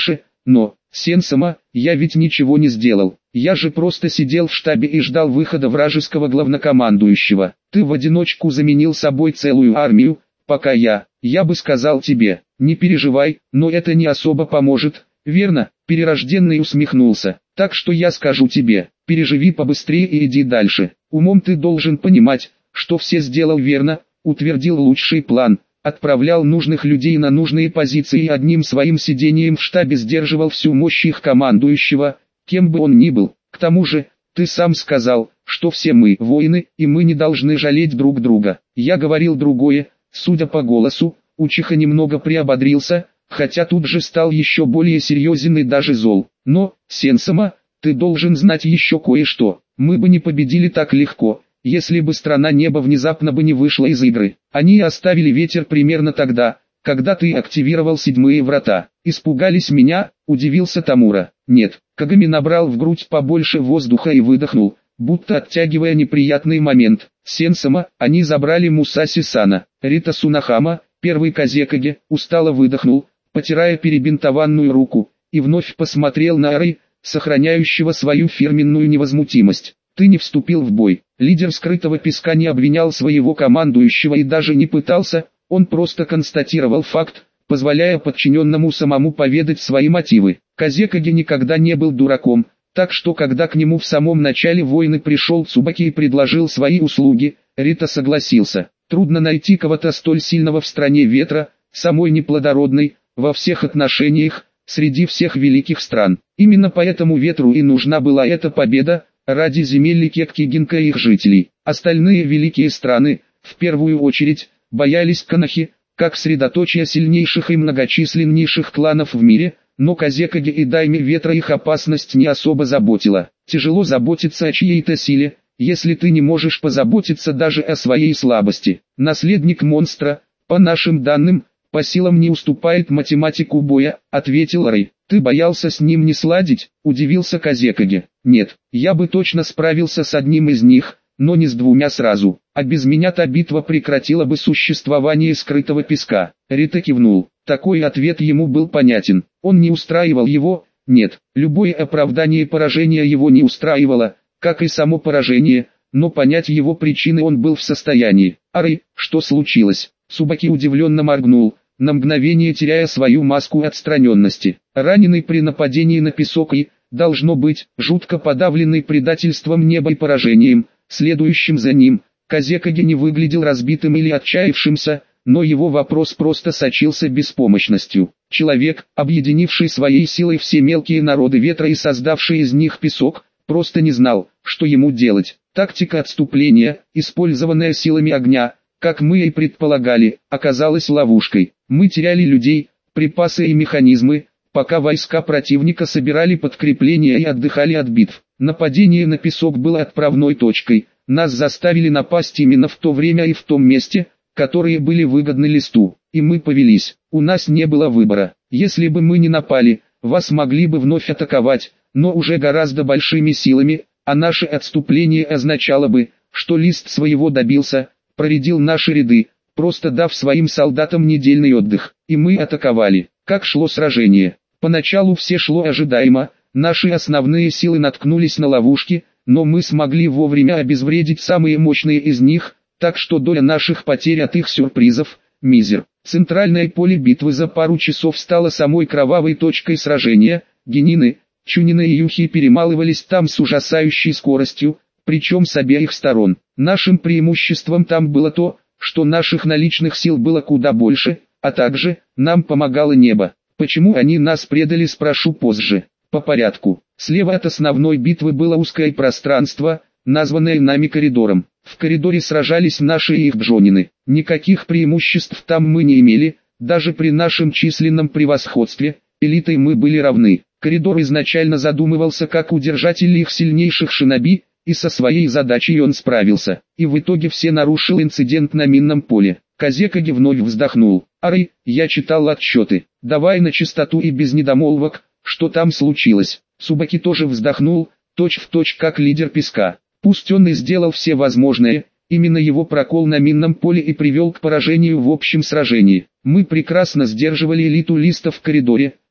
Но, Сен-Сама, я ведь ничего не сделал. Я же просто сидел в штабе и ждал выхода вражеского главнокомандующего. Ты в одиночку заменил собой целую армию, пока я, я бы сказал тебе, не переживай, но это не особо поможет, верно? Перерожденный усмехнулся. Так что я скажу тебе, переживи побыстрее и иди дальше. Умом ты должен понимать, что все сделал верно, утвердил лучший план, отправлял нужных людей на нужные позиции и одним своим сидением в штабе сдерживал всю мощь их командующего, кем бы он ни был. К тому же, ты сам сказал, что все мы воины, и мы не должны жалеть друг друга. Я говорил другое, судя по голосу, Учиха немного приободрился, хотя тут же стал еще более серьезен и даже зол. Но, Сен-Сама, ты должен знать еще кое-что. Мы бы не победили так легко, если бы страна неба внезапно бы не вышла из игры. Они оставили ветер примерно тогда, когда ты активировал седьмые врата. Испугались меня, удивился Тамура. Нет, Кагами набрал в грудь побольше воздуха и выдохнул, будто оттягивая неприятный момент. Сен-Сама, они забрали Мусаси-сана. Рита Сунахама, первый Казекаге, устало выдохнул, потирая перебинтованную руку, и вновь посмотрел на Арэй, сохраняющего свою фирменную невозмутимость. Ты не вступил в бой. Лидер скрытого песка не обвинял своего командующего и даже не пытался, он просто констатировал факт, позволяя подчиненному самому поведать свои мотивы. Казекаге никогда не был дураком, так что когда к нему в самом начале войны пришел Цубаки и предложил свои услуги, Рита согласился. Трудно найти кого-то столь сильного в стране ветра, самой неплодородной, во всех отношениях, среди всех великих стран. Именно поэтому ветру и нужна была эта победа, ради земель Ликек-Кигинка и их жителей. Остальные великие страны, в первую очередь, боялись Канахи, как средоточия сильнейших и многочисленнейших кланов в мире, но Казекаге и Дайме ветра их опасность не особо заботила. Тяжело заботиться о чьей-то силе, если ты не можешь позаботиться даже о своей слабости. Наследник монстра, по нашим данным, по силам не уступает математику боя, ответил Рэй. Ты боялся с ним не сладить, удивился Казекаге. Нет, я бы точно справился с одним из них, но не с двумя сразу, а без меня та битва прекратила бы существование скрытого песка. Рита кивнул, такой ответ ему был понятен, он не устраивал его, нет, любое оправдание поражения его не устраивало, как и само поражение, но понять его причины он был в состоянии. Арэй, что случилось? Цубаки удивленно моргнул, на мгновение теряя свою маску отстраненности. Раненый при нападении на песок и, должно быть, жутко подавленный предательством неба и поражением, следующим за ним, Казекаге не выглядел разбитым или отчаявшимся, но его вопрос просто сочился беспомощностью. Человек, объединивший своей силой все мелкие народы ветра и создавший из них песок, просто не знал, что ему делать. Тактика отступления, использованная силами огня, как мы и предполагали, оказалась ловушкой. Мы теряли людей, припасы и механизмы, пока войска противника собирали подкрепления и отдыхали от битв. Нападение на песок было отправной точкой. Нас заставили напасть именно в то время и в том месте, которые были выгодны листу. И мы повелись. У нас не было выбора. Если бы мы не напали, вас могли бы вновь атаковать, но уже гораздо большими силами, а наше отступление означало бы, что лист своего добился, проредил наши ряды, просто дав своим солдатам недельный отдых. И мы атаковали. Как шло сражение? Поначалу все шло ожидаемо, наши основные силы наткнулись на ловушки, но мы смогли вовремя обезвредить самые мощные из них, так что доля наших потерь от их сюрпризов – мизер. Центральное поле битвы за пару часов стало самой кровавой точкой сражения, генины, чунины и юхи перемалывались там с ужасающей скоростью, причем с обеих сторон. Нашим преимуществом там было то, что наших наличных сил было куда больше, а также, нам помогало небо. Почему они нас предали, спрошу позже. По порядку. Слева от основной битвы было узкое пространство, названное нами коридором. В коридоре сражались наши и их бджонины. Никаких преимуществ там мы не имели, даже при нашем численном превосходстве, элитой мы были равны. Коридор изначально задумывался как удержатель их сильнейших шиноби, и со своей задачей он справился. И в итоге все нарушил инцидент на минном поле. Казекаге вновь вздохнул. Арэй, я читал отчеты. Давай на чистоту и без недомолвок, что там случилось. Цубаки тоже вздохнул, точь в точь как лидер песка. Пусть он и сделал все возможное, именно его прокол на минном поле и привел к поражению в общем сражении. Мы прекрасно сдерживали элиту листов в коридоре,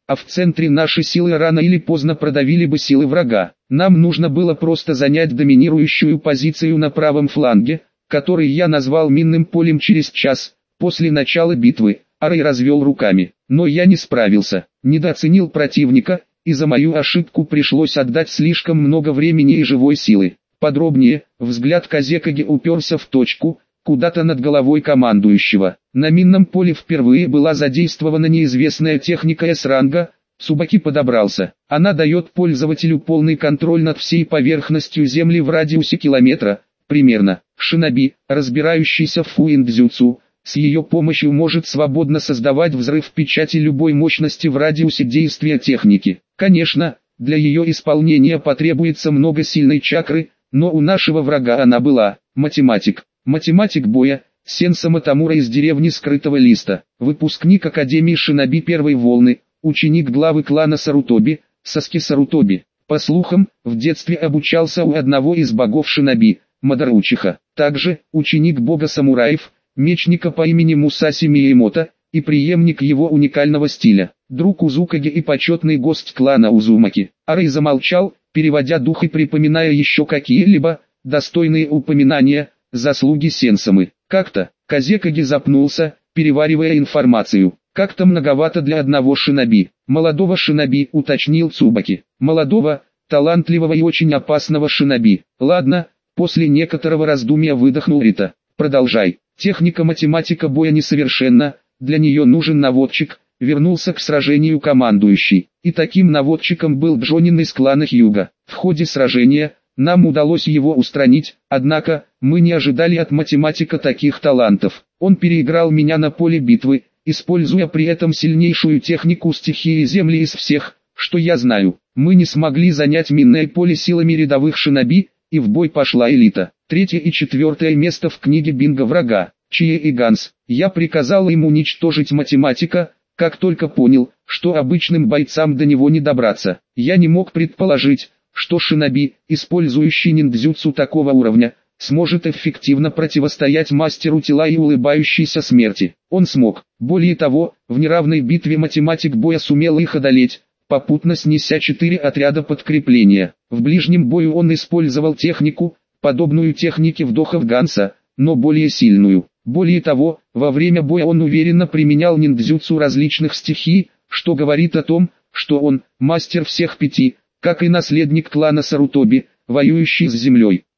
а в центре наши силы рано или поздно продавили бы силы врага. Нам нужно было просто занять доминирующую позицию на правом фланге, который я назвал минным полем через час, после начала битвы. Арей развел руками, но я не справился, недооценил противника, и за мою ошибку пришлось отдать слишком много времени и живой силы. Подробнее, взгляд Казекаги уперся в точку, куда-то над головой командующего. На минном поле впервые была задействована неизвестная техника С-ранга. Цубаки подобрался. Она дает пользователю полный контроль над всей поверхностью Земли в радиусе километра, примерно. Шиноби, разбирающийся в фуиндзюцу, с ее помощью может свободно создавать взрыв печати любой мощности в радиусе действия техники. Конечно, для ее исполнения потребуется много сильной чакры, но у нашего врага она была. Математик. Математик боя, Сенсама Тамура из деревни Скрытого Листа. Выпускник Академии Шиноби первой волны, ученик главы клана Сарутоби, Саски Сарутоби. По слухам, в детстве обучался у одного из богов Шиноби, Мадаручиха. Также, ученик бога самураев, мечника по имени Мусаси Миямото, и преемник его уникального стиля, друг Узукаги и почетный гость клана Узумаки. Арей замолчал, переводя дух и припоминая еще какие-либо, достойные упоминания, заслуги Сенсамы. Как-то, Казекаги запнулся, переваривая информацию. Как-то многовато для одного шиноби. Молодого шиноби, уточнил Цубаки. Молодого, талантливого и очень опасного шиноби. Ладно, после некоторого раздумья выдохнул Рита. Продолжай. Техника математика боя несовершенна, для нее нужен наводчик, вернулся к сражению командующий. И таким наводчиком был Джонин из клана Хьюга. В ходе сражения, нам удалось его устранить, однако, мы не ожидали от математика таких талантов. Он переиграл меня на поле битвы, используя при этом сильнейшую технику стихии Земли из всех, что я знаю. Мы не смогли занять минное поле силами рядовых шиноби, и в бой пошла элита. Третье и четвертое место в книге бинго врага, Чие и Ганс. Я приказал им уничтожить математика, как только понял, что обычным бойцам до него не добраться. Я не мог предположить, что шиноби, использующий ниндзюцу такого уровня, сможет эффективно противостоять мастеру тела и улыбающейся смерти. Он смог. Более того, в неравной битве математик боя сумел их одолеть, попутно снеся четыре отряда подкрепления. В ближнем бою он использовал технику, подобную технике вдохов Ганса, но более сильную. Более того, во время боя он уверенно применял ниндзюцу различных стихий, что говорит о том, что он, мастер всех пяти, как и наследник клана Сарутоби, воюющий с землей.